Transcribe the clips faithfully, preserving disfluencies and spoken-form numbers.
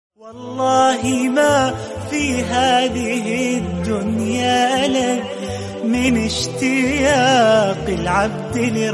والله ما في هذه الدنيا لك من اشتياق العبد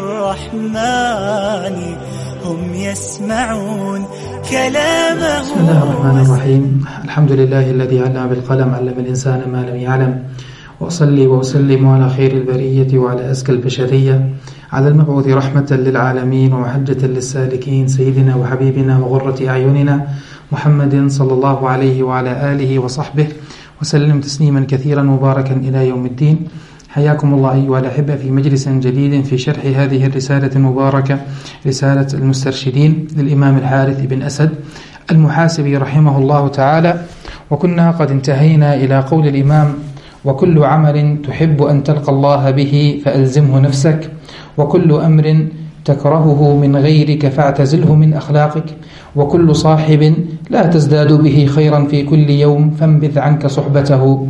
للرحمن هم يسمعون كلامه. بسم الله الرحمن الرحيم. الحمد لله الذي علم بالقلم علم الإنسان ما لم يعلم، وأصلي وأسلم على خير البرية وعلى أزكى البشرية، على المبعوث رحمة للعالمين ومحجة للسالكين، سيدنا وحبيبنا وغرة أعيننا محمد صلى الله عليه وعلى آله وصحبه وسلم تسليما كثيرا مباركا إلى يوم الدين. حياكم الله أيها الأحبة في مجلس جديد في شرح هذه الرسالة المباركة، رسالة المسترشدين للإمام الحارث بن أسد المحاسبي رحمه الله تعالى. وكنا قد انتهينا إلى قول الإمام: وكل عمل تحب أن تلقى الله به فألزمه نفسك، وكل أمر تكرهه من غيرك فاعتزله من أخلاقك، وكل صاحب لا تزداد به خيرا في كل يوم فانبذ عنك صحبته.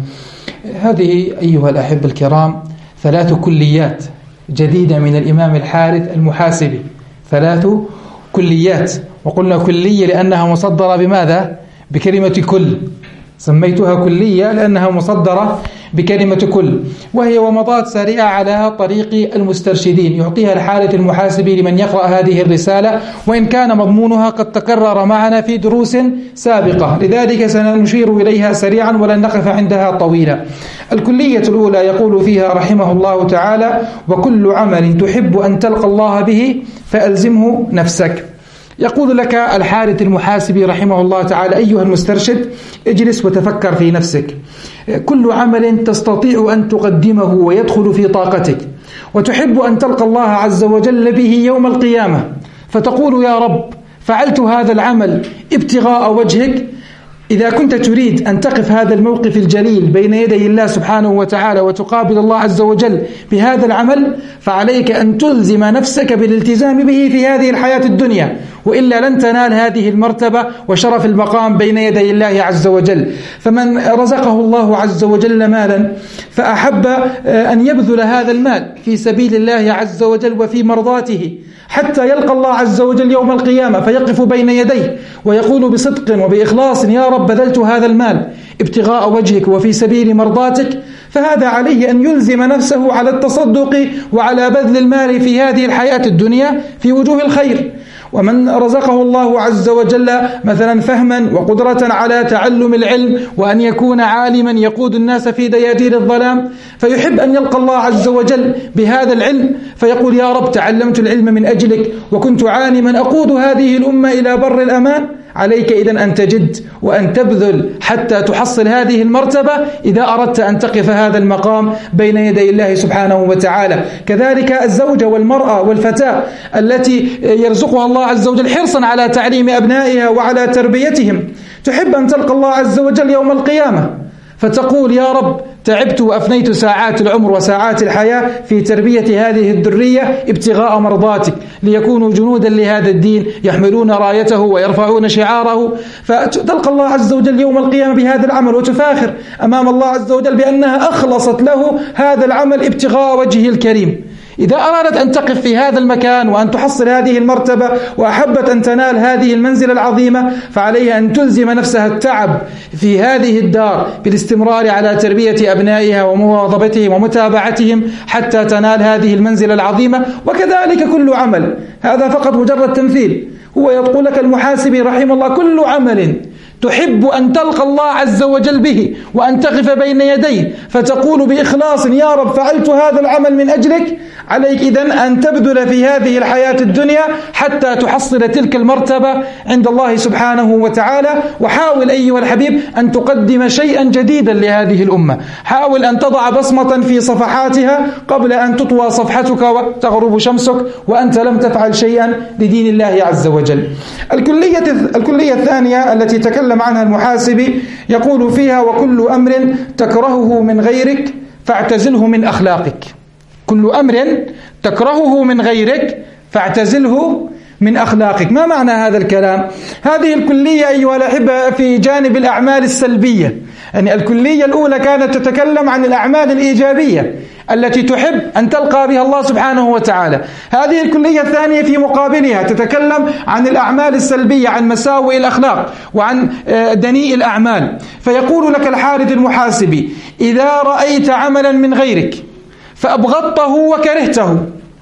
هذه أيها الأحب الكرام ثلاث كليات جديدة من الإمام الحارث المحاسبي، ثلاث كليات، وقلنا كلية لأنها مصدرة بماذا؟ بكلمة كل، سميتها كلية لأنها مصدرة بكلمة كل، وهي ومضات سريعة على طريق المسترشدين يعطيها الحارث المحاسبي لمن يقرأ هذه الرسالة، وإن كان مضمونها قد تكرر معنا في دروس سابقة، لذلك سنشير إليها سريعا ولن نقف عندها طويلا. الكلية الأولى يقول فيها رحمه الله تعالى: وكل عمل تحب أن تلقى الله به فألزمه نفسك. يقول لك الحارث المحاسبي رحمه الله تعالى: أيها المسترشد، اجلس وتفكر في نفسك. كل عمل تستطيع أن تقدمه ويدخل في طاقتك وتحب أن تلقى الله عز وجل به يوم القيامة، فتقول: يا رب فعلت هذا العمل ابتغاء وجهك. إذا كنت تريد أن تقف هذا الموقف الجليل بين يدي الله سبحانه وتعالى وتقابل الله عز وجل بهذا العمل، فعليك أن تلزم نفسك بالالتزام به في هذه الحياة الدنيا، وإلا لن تنال هذه المرتبة وشرف المقام بين يدي الله عز وجل. فمن رزقه الله عز وجل مالا فأحب أن يبذل هذا المال في سبيل الله عز وجل وفي مرضاته حتى يلقى الله عز وجل يوم القيامة فيقف بين يديه ويقول بصدق وبإخلاص: يا رب بذلت هذا المال ابتغاء وجهك وفي سبيل مرضاتك، فهذا عليه أن يلزم نفسه على التصدق وعلى بذل المال في هذه الحياة الدنيا في وجوه الخير. ومن رزقه الله عز وجل مثلا فهما وقدرة على تعلم العلم وأن يكون عالما يقود الناس في دياجير الظلام، فيحب أن يلقى الله عز وجل بهذا العلم فيقول: يا رب تعلمت العلم من أجلك وكنت عالما أقود هذه الأمة إلى بر الأمان. عليك إذن أن تجد وأن تبذل حتى تحصل هذه المرتبة إذا أردت أن تقف هذا المقام بين يدي الله سبحانه وتعالى. كذلك الزوجة والمرأة والفتاة التي يرزقها الله عز وجل حرصا على تعليم أبنائها وعلى تربيتهم، تحب أن تلقى الله عز وجل يوم القيامة فتقول: يا رب تعبت وأفنيت ساعات العمر وساعات الحياة في تربية هذه الذرية ابتغاء مرضاتك ليكونوا جنودا لهذا الدين يحملون رايته ويرفعون شعاره، فتلقى الله عز وجل يوم القيامة بهذا العمل وتفاخر أمام الله عز وجل بأنها أخلصت له هذا العمل ابتغاء وجهه الكريم. إذا أرادت أن تقف في هذا المكان وأن تحصل هذه المرتبة وأحبت أن تنال هذه المنزلة العظيمة، فعليها أن تلزم نفسها التعب في هذه الدار بالاستمرار على تربية أبنائها ومواظبتهم ومتابعتهم حتى تنال هذه المنزلة العظيمة. وكذلك كل عمل، هذا فقط مجرد تمثيل. هو يقول لك المحاسبي رحمه الله: كل عمل تحب أن تلقى الله عز وجل به وأن تقف بين يديه فتقول بإخلاص: يا رب فعلت هذا العمل من أجلك، عليك إذن أن تبذل في هذه الحياة الدنيا حتى تحصل تلك المرتبة عند الله سبحانه وتعالى. وحاول أيها الحبيب أن تقدم شيئا جديدا لهذه الأمة، حاول أن تضع بصمة في صفحاتها قبل أن تطوى صفحتك وتغرب شمسك وأنت لم تفعل شيئا لدين الله عز وجل. الكلية, الكلية الثانية التي تكلم عنها المحاسبي يقول فيها: وكل أمر تكرهه من غيرك فاعتزله من أخلاقك. كل أمر تكرهه من غيرك فاعتزله من أخلاقك. ما معنى هذا الكلام؟ هذه الكلية أيها الأحبة في جانب الأعمال السلبية، يعني الكلية الأولى كانت تتكلم عن الأعمال الإيجابية التي تحب أن تلقى بها الله سبحانه وتعالى. هذه الكلية الثانية في مقابلها تتكلم عن الأعمال السلبية، عن مساوئ الأخلاق وعن دنيء الأعمال. فيقول لك الحارث المحاسبي: إذا رأيت عملا من غيرك فأبغضته وكرهته.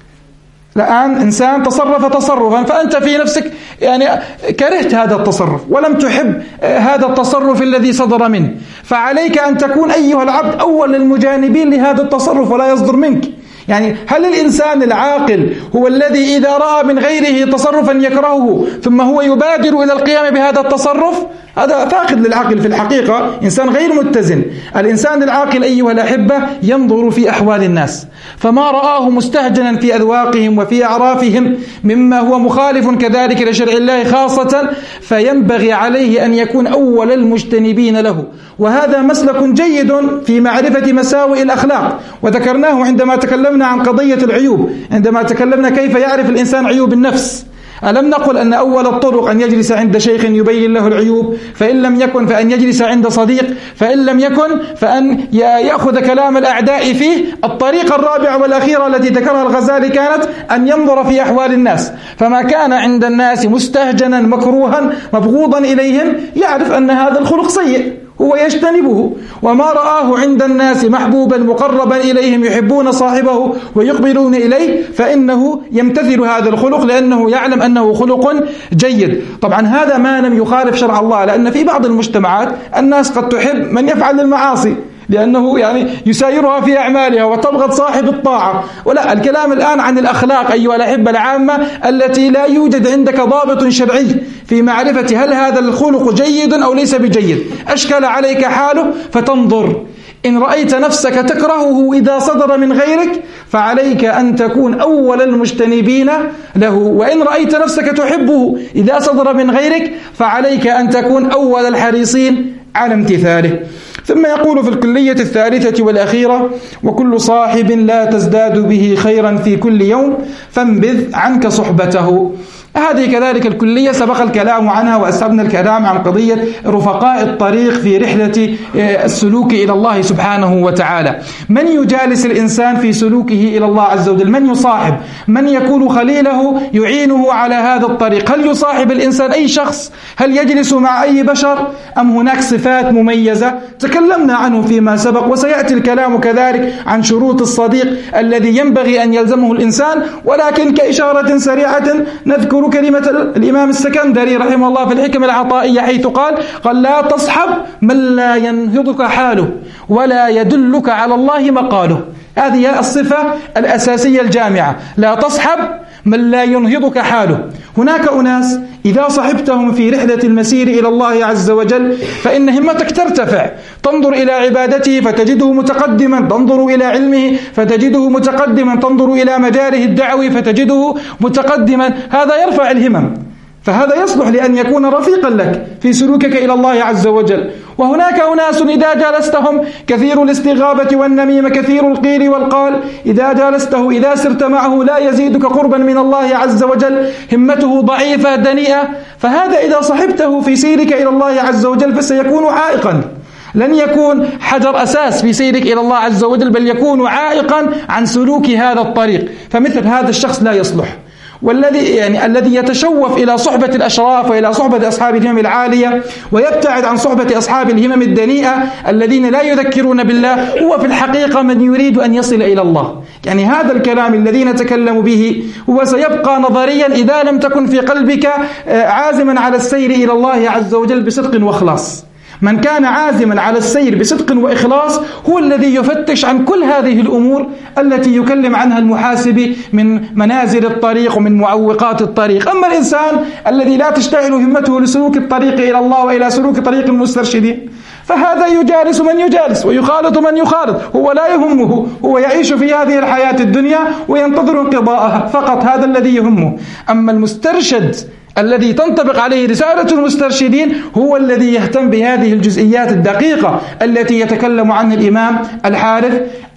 الآن إنسان تصرف تصرفا فأنت في نفسك يعني كرهت هذا التصرف ولم تحب هذا التصرف الذي صدر منه، فعليك أن تكون أيها العبد أول المجانبين لهذا التصرف ولا يصدر منك. يعني هل الإنسان العاقل هو الذي إذا رأى من غيره تصرفا يكرهه ثم هو يبادر إلى القيام بهذا التصرف؟ هذا فاقد للعقل في الحقيقة، إنسان غير متزن. الإنسان العاقل أيها الأحبة ينظر في أحوال الناس، فما رآه مستهجنا في أذواقهم وفي أعرافهم مما هو مخالف كذلك لشرع الله خاصة، فينبغي عليه أن يكون أول المجتنبين له. وهذا مسلك جيد في معرفة مساوئ الأخلاق، وذكرناه عندما تكلمنا عن قضية العيوب، عندما تكلمنا كيف يعرف الإنسان عيوب النفس. ألم نقل أن أول الطرق أن يجلس عند شيخ يبين له العيوب، فإن لم يكن فأن يجلس عند صديق، فإن لم يكن فأن يأخذ كلام الأعداء فيه. الطريقة الرابعة والأخيرة التي ذكرها الغزالي كانت أن ينظر في أحوال الناس، فما كان عند الناس مستهجنا مكروها مبغوضا إليهم يعرف أن هذا الخلق سيء هو يجتنبه، وما رآه عند الناس محبوبا مقربا إليهم يحبون صاحبه ويقبلون إليه فإنه يمتثل هذا الخلق لأنه يعلم أنه خلق جيد. طبعا هذا ما لم يخالف شرع الله، لأن في بعض المجتمعات الناس قد تحب من يفعل المعاصي لأنه يعني يسايرها في أعمالها وتبغض صاحب الطاعة. ولا الكلام الآن عن الأخلاق أيها الأحبة العامة التي لا يوجد عندك ضابط شرعي في معرفة هل هذا الخلق جيد أو ليس بجيد. أشكل عليك حاله فتنظر، إن رأيت نفسك تكرهه إذا صدر من غيرك فعليك أن تكون أول المجتنبين له، وإن رأيت نفسك تحبه إذا صدر من غيرك فعليك أن تكون أول الحريصين على امتثاله. ثم يقول في الكلية الثالثة والأخيرة: وكل صاحب لا تزداد به خيرا في كل يوم فانبذ عنك صحبته. هذه كذلك الكلية سبق الكلام عنها وأسهبنا الكلام عن قضية رفقاء الطريق في رحلة السلوك إلى الله سبحانه وتعالى. من يجالس الإنسان في سلوكه إلى الله عز وجل؟ من يصاحب؟ من يكون خليله يعينه على هذا الطريق؟ هل يصاحب الإنسان أي شخص؟ هل يجلس مع أي بشر؟ أم هناك صفات مميزة تكلمنا عنه فيما سبق، وسيأتي الكلام كذلك عن شروط الصديق الذي ينبغي أن يلزمه الإنسان. ولكن كإشارة سريعة نذكر كلمة الإمام السكندري رحمه الله في الحكم العطائية حيث قال: قال لا تصحب من لا ينهضك حاله ولا يدلك على الله مقاله. هذه الصفة الأساسية الجامعة، لا تصحب من لا ينهضك حاله. هناك أناس إذا صحبتهم في رحلة المسير إلى الله عز وجل فإن همتك ترتفع، تنظر إلى عبادته فتجده متقدما، تنظر إلى علمه فتجده متقدما، تنظر إلى مجاله الدعوي فتجده متقدما. هذا يرفع الهمم، فهذا يصلح لأن يكون رفيقا لك في سلوكك إلى الله عز وجل. وهناك أناس إذا جالستهم كثير الاستغابة والنميمة، كثير القيل والقال، إذا جالسته إذا سرت معه لا يزيدك قربا من الله عز وجل، همته ضعيفة دنيئة. فهذا إذا صحبته في سيرك إلى الله عز وجل فسيكون عائقا، لن يكون حجر أساس في سيرك إلى الله عز وجل، بل يكون عائقا عن سلوك هذا الطريق. فمثل هذا الشخص لا يصلح. والذي يعني الذي يتشوف إلى صحبة الأشراف وإلى صحبة أصحاب الهمم العالية ويبتعد عن صحبة أصحاب الهمم الدنيئة الذين لا يذكرون بالله هو في الحقيقة من يريد أن يصل إلى الله. يعني هذا الكلام الذي نتكلم به هو سيبقى نظريا إذا لم تكن في قلبك عازما على السير إلى الله عز وجل بصدق وإخلاص. من كان عازما على السير بصدق وإخلاص هو الذي يفتش عن كل هذه الأمور التي يكلم عنها المحاسب من منازل الطريق ومن معوقات الطريق. أما الإنسان الذي لا تشتغل همته لسلوك الطريق إلى الله وإلى سلوك طريق المسترشدين فهذا يجالس من يجالس ويخالط من يخالط، هو لا يهمه، هو يعيش في هذه الحياة الدنيا وينتظر انقضاءها فقط، هذا الذي يهمه. أما المسترشد الذي تنطبق عليه رسالة المسترشدين هو الذي يهتم بهذه الجزئيات الدقيقة التي يتكلم عنها الإمام الحارث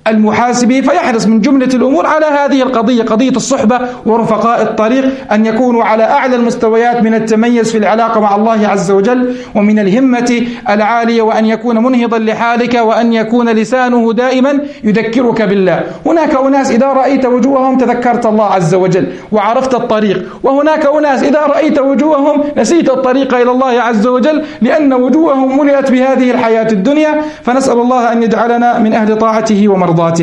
المحاسبي، فيحرص من جملة الأمور على هذه القضية، قضية الصحبة ورفقاء الطريق، أن يكونوا على أعلى المستويات من التميز في العلاقة مع الله عز وجل ومن الهمة العالية، وأن يكون منهضا لحالك، وأن يكون لسانه دائما يذكرك بالله. هناك أناس إذا رأيت وجوههم تذكرت الله عز وجل وعرفت الطريق، وهناك أناس إذا رأيت وجوههم نسيت الطريق إلى الله عز وجل، لأن وجوههم ملئت بهذه الحياة الدنيا. فنسأل الله أن يجعلنا من أهل طاعته ومرضاته.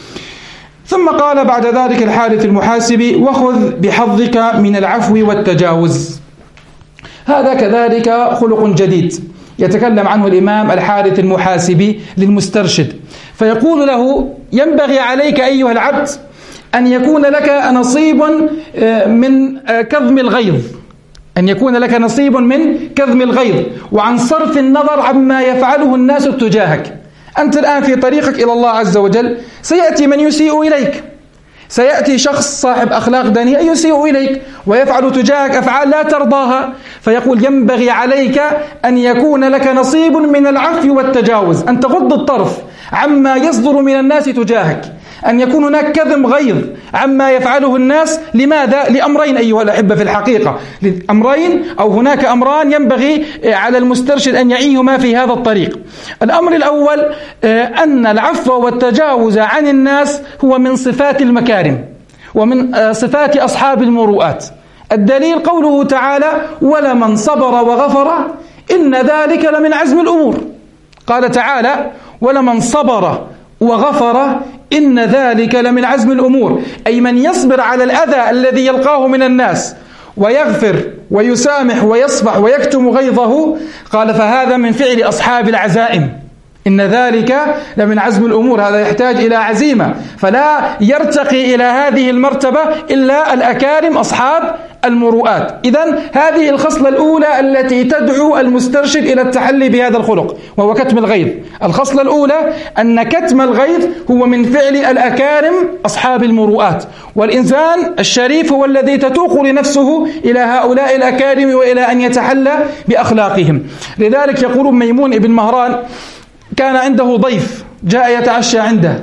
ثم قال بعد ذلك الحارث المحاسبي: وخذ بحظك من العفو والتجاوز. هذا كذلك خلق جديد يتكلم عنه الإمام الحارث المحاسبي للمسترشد، فيقول له: ينبغي عليك أيها العبد أن يكون لك نصيب من كظم الغيظ، أن يكون لك نصيب من كظم الغيظ وعن صرف النظر عما يفعله الناس تجاهك. أنت الآن في طريقك إلى الله عز وجل، سيأتي من يسيء إليك، سيأتي شخص صاحب أخلاق دنيئة يسيء إليك ويفعل تجاهك أفعال لا ترضاها، فيقول: ينبغي عليك أن يكون لك نصيب من العفو والتجاوز، أن تغض الطرف عما يصدر من الناس تجاهك، أن يكون هناك كظم غيظ عما يفعله الناس. لماذا؟ لأمرين أيها الأحبة في الحقيقة، لأمرين أو هناك أمران ينبغي على المسترشد أن يعيهما في هذا الطريق. الأمر الأول أن العفو والتجاوز عن الناس هو من صفات المكارم ومن صفات أصحاب المروءات. الدليل قوله تعالى: ولمن صبر وغفر إن ذلك لمن عزم الأمور. قال تعالى: ولمن صبر وغفر إن ذلك لمن عزم الأمور، أي من يصبر على الأذى الذي يلقاه من الناس ويغفر ويسامح ويصفح ويكتم غيظه، قال فهذا من فعل أصحاب العزائم، إن ذلك لمن عزم الأمور. هذا يحتاج إلى عزيمة، فلا يرتقي إلى هذه المرتبة إلا الأكارم أصحاب المروءات. إذن هذه الخصلة الأولى التي تدعو المسترشد إلى التحلي بهذا الخلق، وهو كتم الغيظ. الخصلة الأولى أن كتم الغيظ هو من فعل الأكارم أصحاب المروءات، والإنسان الشريف هو الذي تتوق لنفسه إلى هؤلاء الأكارم وإلى أن يتحلى بأخلاقهم. لذلك يقول ميمون بن مهران: كان عنده ضيف جاء يتعشى عنده،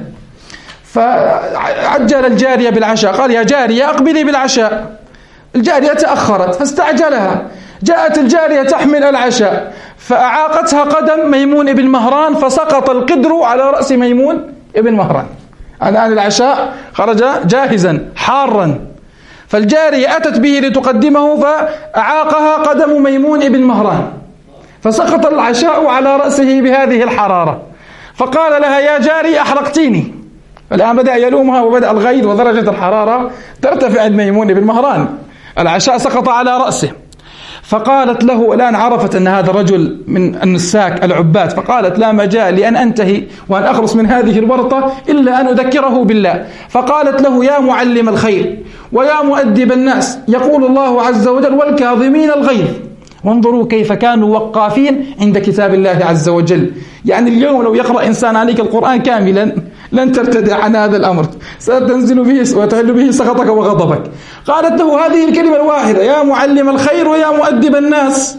فعجل الجارية بالعشاء، قال: يا جارية أقبلي بالعشاء. الجارية تأخرت فاستعجلها، جاءت الجارية تحمل العشاء فأعاقتها قدم ميمون بن مهران، فسقط القدر على رأس ميمون بن مهران. الآن العشاء خرج جاهزا حارا، فالجارية أتت به لتقدمه فأعاقها قدم ميمون بن مهران، فسقط العشاء على رأسه بهذه الحرارة، فقال لها: يا جاري أحرقتيني. الآن بدأ يلومها وبدأ الغيظ ودرجة الحرارة ترتفع عند ميمون بن مهران، العشاء سقط على رأسه. فقالت له، الآن عرفت أن هذا الرجل من النساك العباد، فقالت: لا مجال لأن أنتهي وأن أخلص من هذه الورطة إلا أن أذكره بالله. فقالت له: يا معلم الخير ويا مؤدب الناس، يقول الله عز وجل: والكاظمين الغيظ. وانظروا كيف كانوا وقافين عند كتاب الله عز وجل. يعني اليوم لو يقرأ إنسان عليك القرآن كاملا لن ترتدع عن هذا الأمر، ستنزل به وتحل به سخطك وغضبك. قالت له هذه الكلمة الواحدة: يا معلم الخير ويا مؤدب الناس،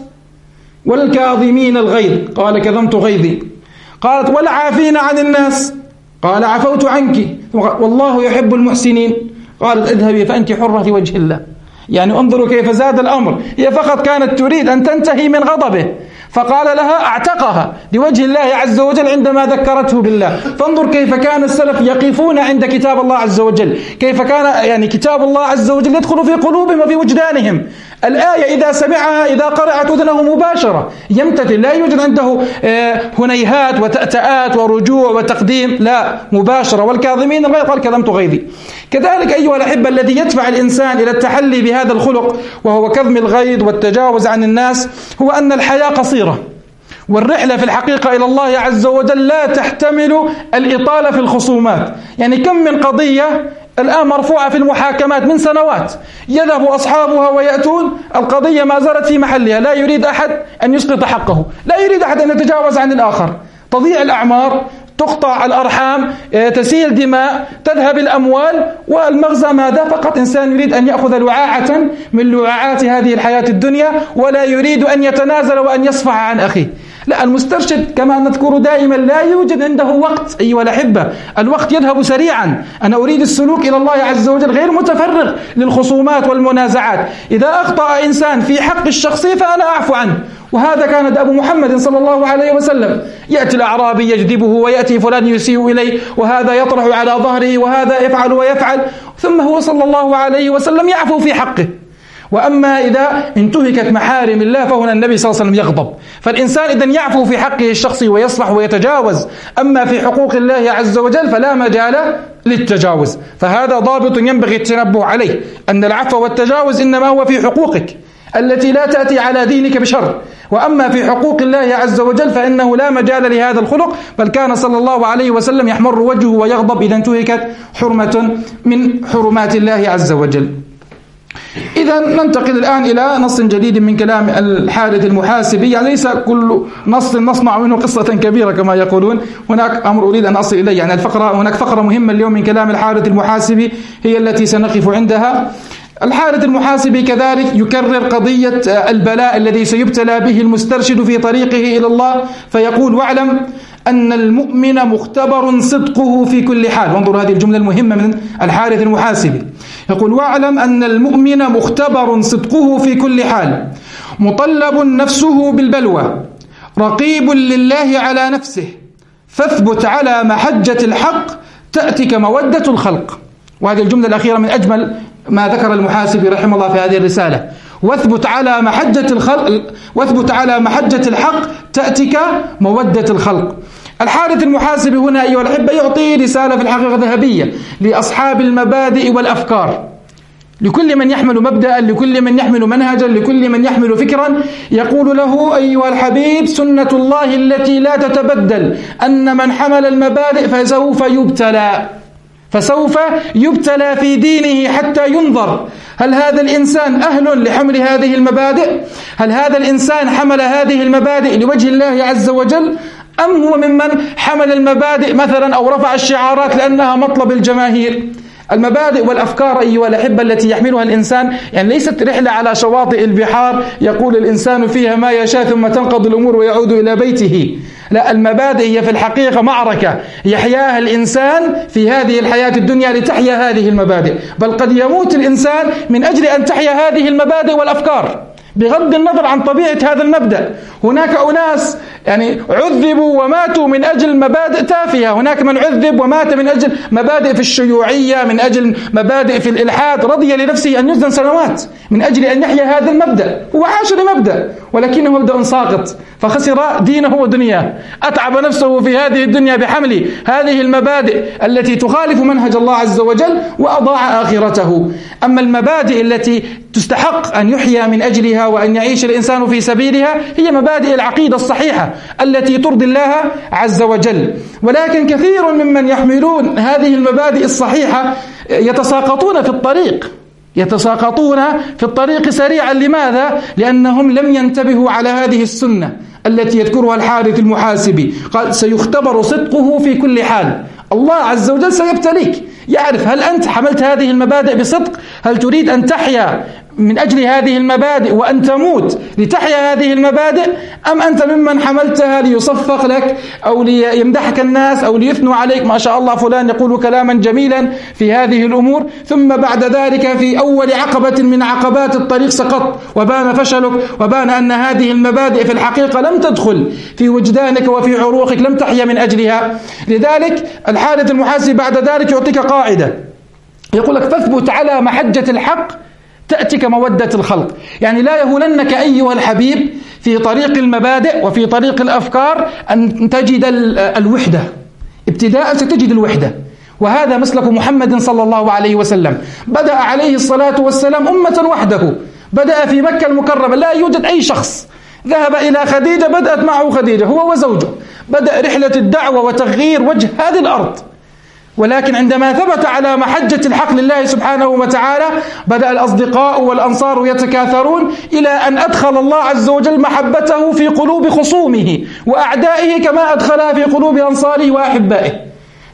والكاظمين الغيظ. قال: كظمت غيظي. قالت: والعافين عن الناس. قال: عفوت عنك. والله يحب المحسنين. قالت: اذهبي فأنت حرة وجه الله. يعني انظروا كيف زاد الأمر، هي فقط كانت تريد أن تنتهي من غضبه، فقال لها: اعتقها لوجه الله عز وجل عندما ذكرته بالله. فانظر كيف كان السلف يقفون عند كتاب الله عز وجل، كيف كان يعني كتاب الله عز وجل يدخل في قلوبهم وفي وجدانهم. الآية إذا سمعها إذا قرأت أذنه مباشرة يمتثل، لا يوجد عنده هنيهات وتأتآت ورجوع وتقديم، لا، مباشرة. والكاظمين الغيظ، قال: كظمت غيظي. كذلك أيها الأحبة الذي يدفع الإنسان إلى التحلي بهذا الخلق وهو كظم الغيظ والتجاوز عن الناس هو أن الحياة قصيرة، والرحلة في الحقيقة إلى الله عز وجل لا تحتمل الإطالة في الخصومات. يعني كم من قضية الآن مرفوعة في المحاكمات من سنوات، يذهب أصحابها ويأتون القضية ما زالت في محلها، لا يريد أحد أن يسقط حقه، لا يريد أحد أن يتجاوز عن الآخر. تضيع الأعمار، تقطع الأرحام، تسيل دماء، تذهب الأموال، والمغزى ماذا؟ فقط إنسان يريد أن يأخذ لعاعة من لعاعات هذه الحياة الدنيا، ولا يريد أن يتنازل وأن يصفح عن أخيه. لا، المسترشد كما نذكر دائما لا يوجد عنده وقت أيها الأحبة، الوقت يذهب سريعا. أنا أريد السلوك إلى الله عز وجل، غير متفرغ للخصومات والمنازعات. إذا أخطأ إنسان في حق الشخصي فأنا أعفو عنه، وهذا كان دأب محمد صلى الله عليه وسلم. يأتي الأعرابي يجذبه، ويأتي فلان يسيء إليه، وهذا يطرح على ظهره، وهذا يفعل ويفعل، ثم هو صلى الله عليه وسلم يعفو في حقه. وأما إذا انتهكت محارم الله فهنا النبي صلى الله عليه وسلم يغضب. فالإنسان إذن يعفو في حقه الشخصي ويصلح ويتجاوز، أما في حقوق الله عز وجل فلا مجال للتجاوز. فهذا ضابط ينبغي التنبه عليه، أن العفو والتجاوز إنما هو في حقوقك التي لا تأتي على دينك بشر، وأما في حقوق الله عز وجل فإنه لا مجال لهذا الخلق. بل كان صلى الله عليه وسلم يحمر وجهه ويغضب إذا انتهكت حرمة من حرمات الله عز وجل. إذا ننتقل الآن إلى نص جديد من كلام الحارث المحاسبي. يعني ليس كل نص نصنع منه قصة كبيرة كما يقولون، هناك أمر أريد أن أصل إليه. يعني الفقرة، هناك فقرة مهمة اليوم من كلام الحارث المحاسبي هي التي سنقف عندها. الحارث المحاسبي كذلك يكرر قضية البلاء الذي سيبتلى به المسترشد في طريقه إلى الله، فيقول: واعلم أن المؤمن مختبر صدقه في كل حال. وانظروا هذه الجملة المهمة من الحارث المحاسبي، يقول: واعلم أن المؤمن مختبر صدقه في كل حال، مطلب نفسه بالبلوى، رقيب لله على نفسه، فاثبت على محجة الحق تأتك مودة الخلق. وهذه الجملة الأخيرة من أجمل ما ذكر المحاسبي رحمه الله في هذه الرسالة: واثبت على محجة الخلق، واثبت على محجة الحق تأتك مودة الخلق. الحارث المحاسبي هنا أيها الأحبة يعطي رسالة في الحقيقة ذهبية لأصحاب المبادئ والأفكار، لكل من يحمل مبدأ، لكل من يحمل منهجا، لكل من يحمل فكرا. يقول له: أيها الحبيب، سنة الله التي لا تتبدل أن من حمل المبادئ فسوف يبتلى، فسوف يبتلى في دينه حتى ينظر هل هذا الإنسان أهل لحمل هذه المبادئ؟ هل هذا الإنسان حمل هذه المبادئ لوجه الله عز وجل؟ أم هو ممن حمل المبادئ مثلا أو رفع الشعارات لأنها مطلب الجماهير؟ المبادئ والأفكار أيها الأحبة التي يحملها الإنسان يعني ليست رحلة على شواطئ البحار يقول الإنسان فيها ما يشاء ثم تنقضي الأمور ويعود إلى بيته. لا، المبادئ هي في الحقيقة معركة يحياها الإنسان في هذه الحياة الدنيا لتحيا هذه المبادئ، بل قد يموت الإنسان من أجل أن تحيا هذه المبادئ والأفكار بغض النظر عن طبيعة هذا المبدأ. هناك أناس يعني عذبوا وماتوا من أجل مبادئ تافهة، هناك من عذب ومات من أجل مبادئ في الشيوعية، من أجل مبادئ في الإلحاد، رضي لنفسه أن يسجن سنوات من أجل أن يحيا هذا المبدأ. هو عاش لمبدأ ولكنه مبدأ ساقط فخسر دينه ودنياه، أتعب نفسه في هذه الدنيا بحمل هذه المبادئ التي تخالف منهج الله عز وجل وأضاع آخرته. أما المبادئ التي تستحق أن يحيا من أجلها وأن يعيش الإنسان في سبيلها هي مبادئ العقيدة الصحيحة التي ترضي الله عز وجل. ولكن كثير ممن يحملون هذه المبادئ الصحيحة يتساقطون في الطريق، يتساقطون في الطريق سريعا. لماذا؟ لأنهم لم ينتبهوا على هذه السنة التي يذكرها الحارث المحاسبي. قال: سيختبر صدقه في كل حال. الله عز وجل سيبتليك، يعرف هل أنت حملت هذه المبادئ بصدق؟ هل تريد أن تحيا من أجل هذه المبادئ وأن تموت لتحيا هذه المبادئ، أم أنت ممن حملتها ليصفق لك أو ليمدحك الناس أو ليثنوا عليك؟ ما شاء الله فلان يقول كلاما جميلا في هذه الأمور، ثم بعد ذلك في أول عقبة من عقبات الطريق سقط وبان فشلك وبان أن هذه المبادئ في الحقيقة لم تدخل في وجدانك وفي عروقك، لم تحيا من أجلها. لذلك الحارث المحاسبي بعد ذلك يعطيك قاعدة، يقول لك: فاثبت على محجة الحق تأتك مودة الخلق. يعني لا يهولنك أيها الحبيب في طريق المبادئ وفي طريق الأفكار أن تجد الوحدة. ابتداء ستجد الوحدة، وهذا مسلك محمد صلى الله عليه وسلم. بدأ عليه الصلاة والسلام أمة وحده، بدأ في مكة المكرمة، لا يوجد أي شخص. ذهب إلى خديجة، بدأت معه خديجة هو وزوجه، بدأ رحلة الدعوة وتغيير وجه هذه الأرض. ولكن عندما ثبت على محجة الحق لله سبحانه وتعالى بدأ الأصدقاء والأنصار يتكاثرون إلى أن أدخل الله عز وجل محبته في قلوب خصومه وأعدائه كما أدخلها في قلوب أنصاره وأحبائه.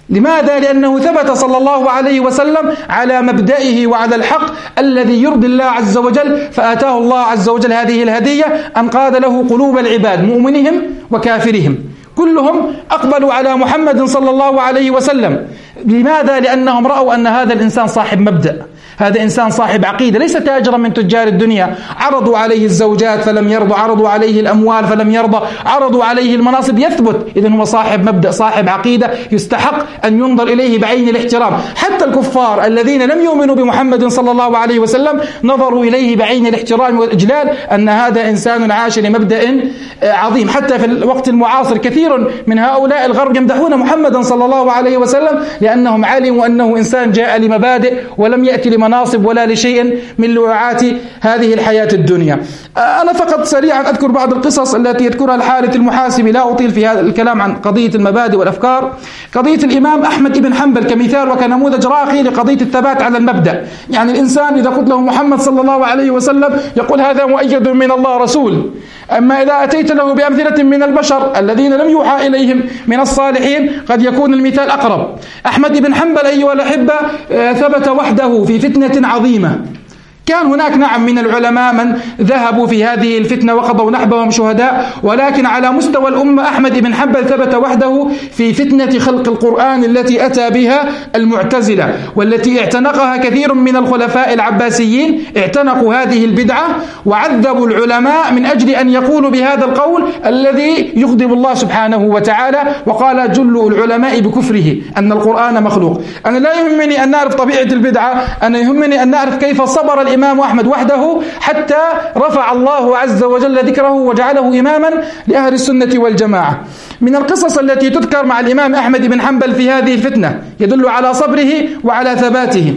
لماذا؟ لأنه ثبت صلى الله عليه وسلم على مبدئه وعلى الحق الذي يرضي الله عز وجل، فآتاه الله عز وجل هذه الهدية أن قاد له قلوب العباد مؤمنهم وكافرهم، كلهم أقبلوا على محمد صلى الله عليه وسلم. لماذا؟ لأنهم رأوا أن هذا الإنسان صاحب مبدأ، هذا إنسان صاحب عقيدة، ليس تاجرا من تجار الدنيا. عرضوا عليه الزوجات فلم يرضى، عرضوا عليه الأموال فلم يرضى، عرضوا عليه المناصب يثبت. إذن هو صاحب مبدأ، صاحب عقيدة، يستحق أن ينظر إليه بعين الاحترام. حتى الكفار الذين لم يؤمنوا بمحمد صلى الله عليه وسلم نظروا إليه بعين الاحترام والإجلال، أن هذا إنسان عاش لمبدأ عظيم. حتى في الوقت المعاصر كثير من هؤلاء الغرب يمدحون محمدا صلى الله عليه وسلم لأنهم علموا أنه إنسان جاء لمبادئ ولم يأتي لمناصب ولا لشيء من لعاعات هذه الحياة الدنيا. أنا فقط سريعا أذكر بعض القصص التي يذكرها الحارث المحاسبي، لا أطيل في هذا الكلام عن قضية المبادئ والأفكار. قضية الإمام أحمد بن حنبل كمثال وكنموذج راقي لقضية الثبات على المبدأ. يعني الإنسان إذا قلت له محمد صلى الله عليه وسلم يقول هذا مؤيد من الله رسول. أما إذا أتيت له بأمثلة من البشر الذين لم يوحى إليهم من الصالحين قد يكون المثال أقرب. أحمد بن حنبل أيها الأحبة ثبت وحده في فتنة عظيمة. كان هناك نعم من العلماء من ذهبوا في هذه الفتنة وقضوا نحبهم شهداء، ولكن على مستوى الأمة أحمد بن حنبل ثبت وحده في فتنة خلق القرآن التي أتى بها المعتزلة، والتي اعتنقها كثير من الخلفاء العباسيين. اعتنقوا هذه البدعة وعذبوا العلماء من أجل أن يقولوا بهذا القول الذي يغضب الله سبحانه وتعالى، وقال جل العلماء بكفره أن القرآن مخلوق. أنا لا يهمني أن نعرف طبيعة البدعة، أنا يهمني أن نعرف كيف صبر الإمام الإمام أحمد وحده حتى رفع الله عز وجل ذكره وجعله إماما لأهل السنة والجماعة. من القصص التي تذكر مع الإمام أحمد بن حنبل في هذه الفتنة يدل على صبره وعلى ثباته.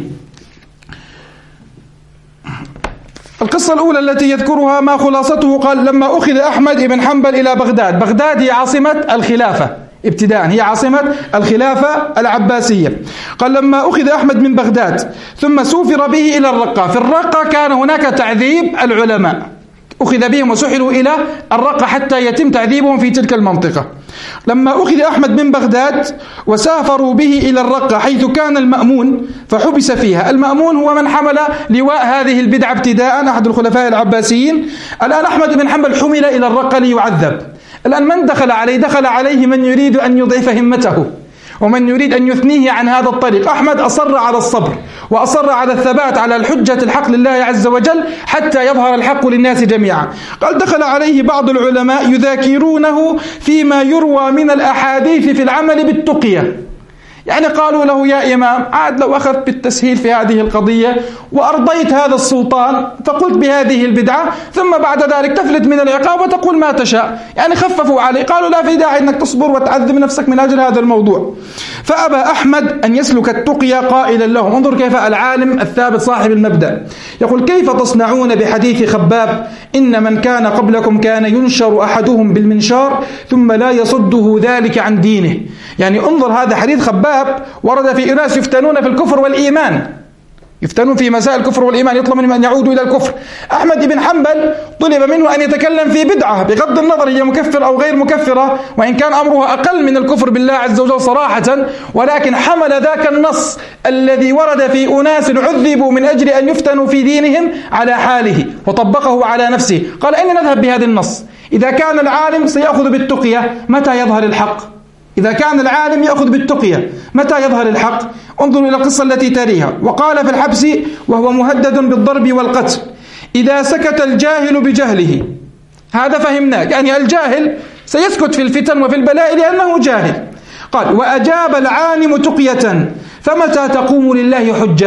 القصة الأولى التي يذكرها ما خلاصته، قال لما أخذ أحمد بن حنبل إلى بغداد. بغداد هي عاصمة الخلافة ابتداء، هي عاصمة الخلافة العباسية. قال لما أخذ أحمد من بغداد ثم سوفر به إلى الرقة. في الرقة كان هناك تعذيب العلماء، أخذ بهم وسحلوا إلى الرقة حتى يتم تعذيبهم في تلك المنطقة. لما أخذ أحمد من بغداد وسافروا به إلى الرقة حيث كان المأمون فحبس فيها. المأمون هو من حمل لواء هذه البدعة ابتداء، أحد الخلفاء العباسيين. الآن أحمد بن حنبل حمل إلى الرقة ليعذب. الآن من دخل عليه؟ دخل عليه من يريد أن يضعف همته ومن يريد أن يثنيه عن هذا الطريق. أحمد أصر على الصبر وأصر على الثبات على الحجة الحق لله عز وجل حتى يظهر الحق للناس جميعا. قال دخل عليه بعض العلماء يذاكرونه فيما يروى من الأحاديث في العمل بالتقية. يعني قالوا له يا إمام عاد لو أخذت بالتسهيل في هذه القضية وأرضيت هذا السلطان فقلت بهذه البدعة ثم بعد ذلك تفلت من العقاب وتقول ما تشاء، يعني خففوا عليه. قالوا لا في داعي أنك تصبر وتعذب نفسك من أجل هذا الموضوع. فأبى أحمد أن يسلك التقية قائلا لهم، انظر كيف العالم الثابت صاحب المبدأ يقول كيف تصنعون بحديث خباب إن من كان قبلكم كان ينشر أحدهم بالمنشار ثم لا يصده ذلك عن دينه. يعني انظر هذا حديث خباب ورد في أناس يفتنون في الكفر والإيمان، يفتنون في مسائل الكفر والإيمان، يطلب منهم أن يعودوا إلى الكفر. أحمد بن حنبل طلب منه أن يتكلم في بدعة بغض النظر هي مكفرة أو غير مكفرة، وإن كان أمرها أقل من الكفر بالله عز وجل صراحة، ولكن حمل ذاك النص الذي ورد في أناس عذبوا من أجل أن يفتنوا في دينهم على حاله وطبقه على نفسه. قال أين نذهب بهذا النص؟ إذا كان العالم سيأخذ بالتقية متى يظهر الحق؟ إذا كان العالم يأخذ بالتقية متى يظهر الحق؟ انظروا إلى القصة التي تليها. وقال في الحبس وهو مهدد بالضرب والقتل إذا سكت الجاهل بجهله. هذا فهمناه، يعني الجاهل سيسكت في الفتن وفي البلاء لأنه جاهل. قال وأجاب العالم تقية فمتى تقوم لله حجة؟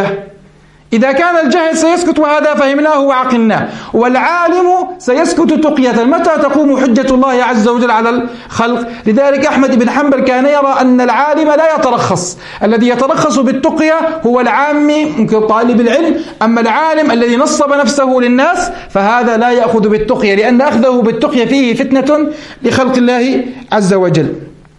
إذا كان الجاهل سيسكت وهذا فهمناه وعقلناه، والعالم سيسكت تقية متى تقوم حجة الله عز وجل على الخلق؟ لذلك أحمد بن حنبل كان يرى أن العالم لا يترخص، الذي يترخص بالتقية هو العامي ممكن طالب العلم، أما العالم الذي نصب نفسه للناس فهذا لا يأخذ بالتقية لأن أخذه بالتقية فيه فتنة لخلق الله عز وجل.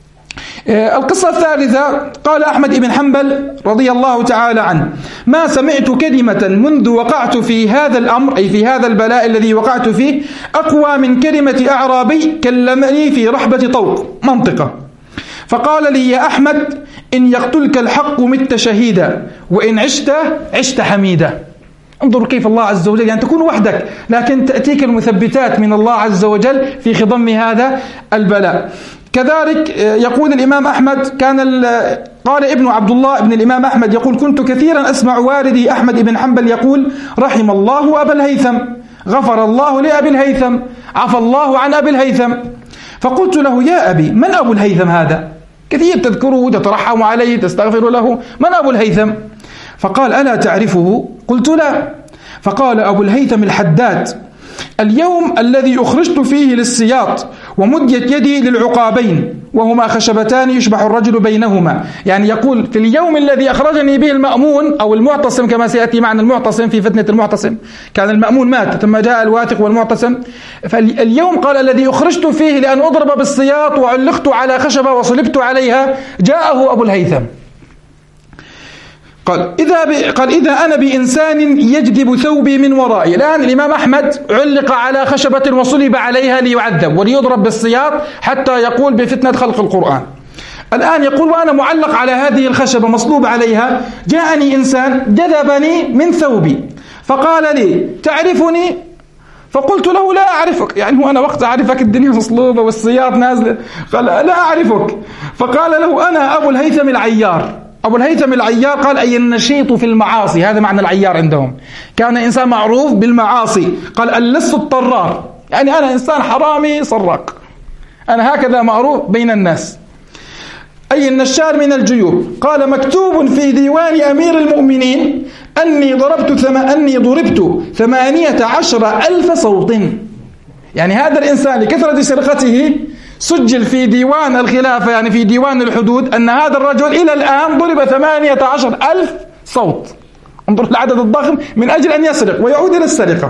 القصة الثالثة قال أحمد بن حنبل رضي الله تعالى عنه ما سمعت كلمة منذ وقعت في هذا الأمر أي في هذا البلاء الذي وقعت فيه أقوى من كلمة أعرابي كلمني في رحبة طوق منطقة فقال لي يا أحمد إن يقتلك الحق مت شهيدا وإن عشت عشت حميدا. انظروا كيف الله عز وجل، يعني تكون وحدك لكن تأتيك المثبتات من الله عز وجل في خضم هذا البلاء. كذلك يقول الإمام أحمد، كان قال ابن عبد الله ابن الإمام أحمد يقول: كنت كثيرا أسمع والدي أحمد بن حنبل يقول: رحم الله أبا الهيثم، غفر الله لأبي الهيثم، عفى الله عن أبي الهيثم. فقلت له: يا أبي، من أبو الهيثم هذا؟ كثير تذكره تترحم عليه تستغفر له، من أبو الهيثم؟ فقال: ألا تعرفه؟ قلت: لا. فقال: أبو الهيثم الحداد، اليوم الذي أخرجت فيه للسياط ومدت يدي للعقابين وهما خشبتان يشبح الرجل بينهما. يعني يقول في اليوم الذي أخرجني به المأمون أو المعتصم، كما سيأتي معنا المعتصم في فتنة المعتصم، كان المأمون مات ثم جاء الواثق والمعتصم. فاليوم قال: الذي أخرجت فيه لأن أضرب بالسياط وعلقت على خشبة وصلبت عليها، جاءه أبو الهيثم. قال إذا, ب... قال إذا أنا بإنسان يجذب ثوبي من ورائي. الآن الإمام أحمد علق على خشبة وصلب عليها ليعذب وليضرب بالسياط حتى يقول بفتنة خلق القرآن. الآن يقول: وأنا معلق على هذه الخشبة مصلوب عليها، جاءني إنسان جذبني من ثوبي فقال لي: تعرفني؟ فقلت له: لا أعرفك. يعني هو أنا وقت أعرفك الدنيا مصلوبة والسياط نازلة؟ قال: لا أعرفك. فقال له: أنا أبو الهيثم العيار. أبو الهيثم العيار قال: أي النشيط في المعاصي، هذا معنى العيار عندهم، كان إنسان معروف بالمعاصي. قال: اللص الطرار، يعني أنا إنسان حرامي سراق، أنا هكذا معروف بين الناس. أي النشار من الجيوب. قال: مكتوب في ديوان أمير المؤمنين أني ضربت ثم أني ضربت ثمانية عشر ألف صوت. يعني هذا الإنسان لكثرة سرقته سجل في ديوان الخلافة، يعني في ديوان الحدود، أن هذا الرجل إلى الآن ضرب ثمانية عشر ألف صوت. انظر العدد الضخم من أجل أن يسرق ويعود إلى السرقة.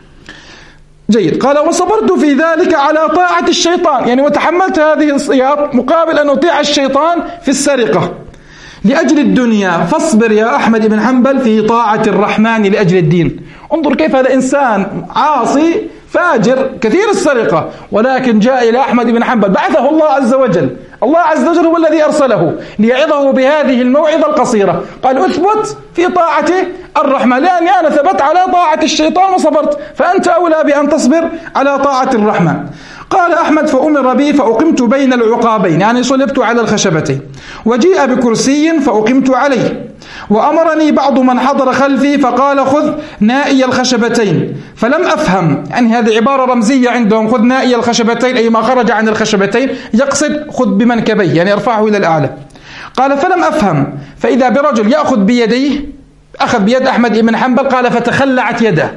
جيد. قال: وصبرت في ذلك على طاعة الشيطان، يعني وتحملت هذه السياط مقابل أن أطيع الشيطان في السرقة لأجل الدنيا. فاصبر يا أحمد بن حنبل في طاعة الرحمن لأجل الدين. انظر كيف هذا إنسان عاصي فاجر كثير السرقة، ولكن جاء إلى أحمد بن حنبل بعثه الله عز وجل. الله عز وجل هو الذي أرسله ليعظه بهذه الموعظة القصيرة. قال: أثبت في طاعة الرحمن، لأني أنا ثبت على طاعة الشيطان وصبرت، فأنت أولى بأن تصبر على طاعة الرحمن. قال أحمد: فأمر بي فأقمت بين العقابين، يعني صلبت على الخشبتين، وجيء بكرسي فأقمت عليه، وأمرني بعض من حضر خلفي فقال: خذ نائي الخشبتين. فلم أفهم، يعني هذه عبارة رمزية عندهم، خذ نائي الخشبتين أي ما خرج عن الخشبتين، يقصد خذ بمنكبيه، يعني ارفعه إلى الأعلى. قال: فلم أفهم، فإذا برجل يأخذ بيديه، أخذ بيد أحمد بن حنبل. قال: فتخلعت يده،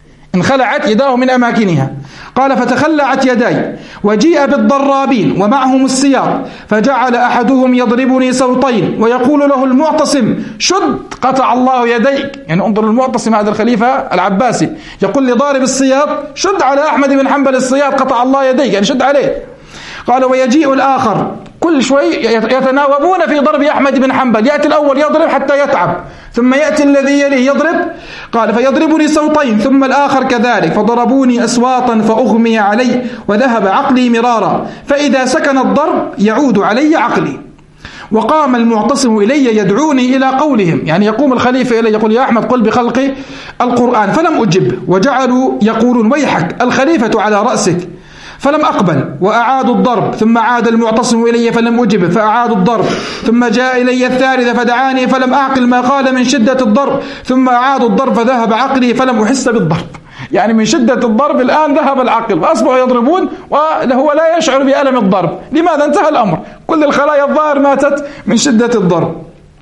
انخلعت يداه من أماكنها. قال: فتخلعت يداي، وجيء بالضرابين ومعهم السياط، فجعل أحدهم يضربني صوتين ويقول له المعتصم: شد قطع الله يديك. يعني انظر المعتصم هذا الخليفة العباسي يقول لضارب السياط: شد على أحمد بن حنبل السياط قطع الله يديك، يعني شد عليه. قال: ويجيء الآخر، كل شوي يتناوبون في ضرب أحمد بن حنبل، يأتي الأول يضرب حتى يتعب، ثم يأتي الذي يليه يضرب. قال: فيضربني صوتين، ثم الآخر كذلك، فضربوني أسواطا فأغمي علي وذهب عقلي مرارا، فإذا سكن الضرب يعود علي عقلي. وقام المعتصم إلي يدعوني إلى قولهم، يعني يقوم الخليفة إلي يقول: يا أحمد قل بخلق القرآن، فلم أجب، وجعلوا يقولون: ويحك الخليفة على رأسك، فلم أقبل، وأعادوا الضرب، ثم عاد المعتصم إلي فلم أجب، فأعادوا الضرب، ثم جاء إلي الثالث فدعاني فلم أعقل ما قال من شدة الضرب، ثم أعادوا الضرب فذهب عقلي فلم أحس بالضرب. يعني من شدة الضرب الآن ذهب العقل، وأصبحوا يضربون وهو لا يشعر بألم الضرب. لماذا؟ انتهى الأمر، كل الخلايا الظاهر ماتت من شدة الضرب.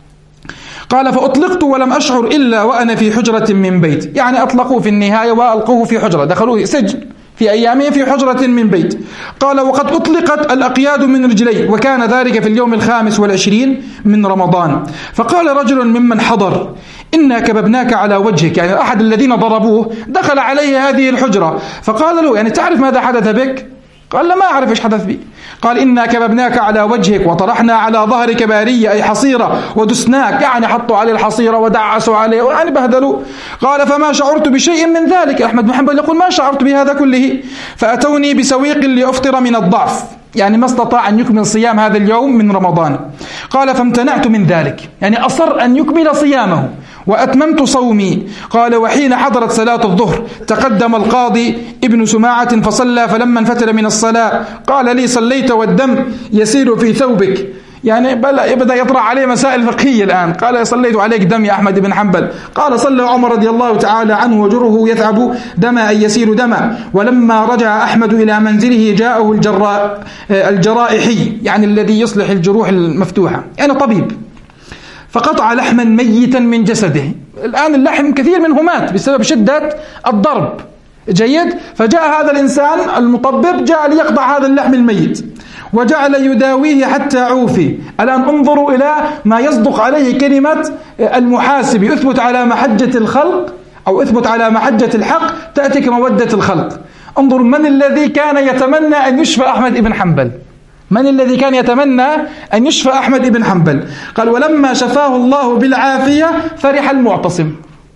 قال: فأطلقت ولم أشعر إلا وأنا في حجرة من بيت، يعني أطلقوا في النهاية وألقوه في حجرة، دخلوه سجن في أيامه في حجرة من بيت. قال: وقد أطلقت الأقياد من رجلي، وكان ذلك في اليوم الخامس والعشرين من رمضان. فقال رجل ممن حضر: إنا كببناك على وجهك، يعني أحد الذين ضربوه دخل عليه هذه الحجرة، فقال له: يعني تعرف ماذا حدث بك؟ قال: لا، ما أعرف إيش حدث بي. قال: إنا كببناك على وجهك وطرحنا على ظهرك بارية أي حصيرة ودسناك، يعني حطوا عليه الحصيرة ودعسوا عليه يعني بهدلوا. قال: فما شعرت بشيء من ذلك. أحمد بن حنبل يقول: ما شعرت بهذا كله، فأتوني بسويق لأفطر من الضعف، يعني ما استطاع أن يكمل صيام هذا اليوم من رمضان. قال فامتنعت من ذلك، يعني أصر أن يكمل صيامه وأتممت صومي. قال وحين حضرت صلاة الظهر تقدم القاضي ابن سماعة فصلى، فلما انفتل من الصلاة قال لي صليت والدم يسير في ثوبك، يعني بدأ يطرح عليه مسائل فقهية الآن. قال صليت عليك دم يا أحمد بن حنبل. قال صلى عمر رضي الله تعالى عنه وجره يثعب دما أي يسير دما. ولما رجع أحمد إلى منزله جاءه الجراء الجرائحي، يعني الذي يصلح الجروح المفتوحة، يعني طبيب، فقطع لحما ميتا من جسده. الآن اللحم كثير منه مات بسبب شدة الضرب، جيد. فجاء هذا الإنسان المطبب جاء ليقطع هذا اللحم الميت وجعل يداويه حتى عوفي. الآن انظروا إلى ما يصدق عليه كلمة المحاسب: يثبت على محجة الخلق أو اثبت على محجة الحق تأتيك مودة الخلق. انظروا من الذي كان يتمنى أن يشفى أحمد بن حنبل، من الذي كان يتمنى أن يشفى أحمد بن حنبل. قال ولما شفاه الله بالعافية فرح المعتصم.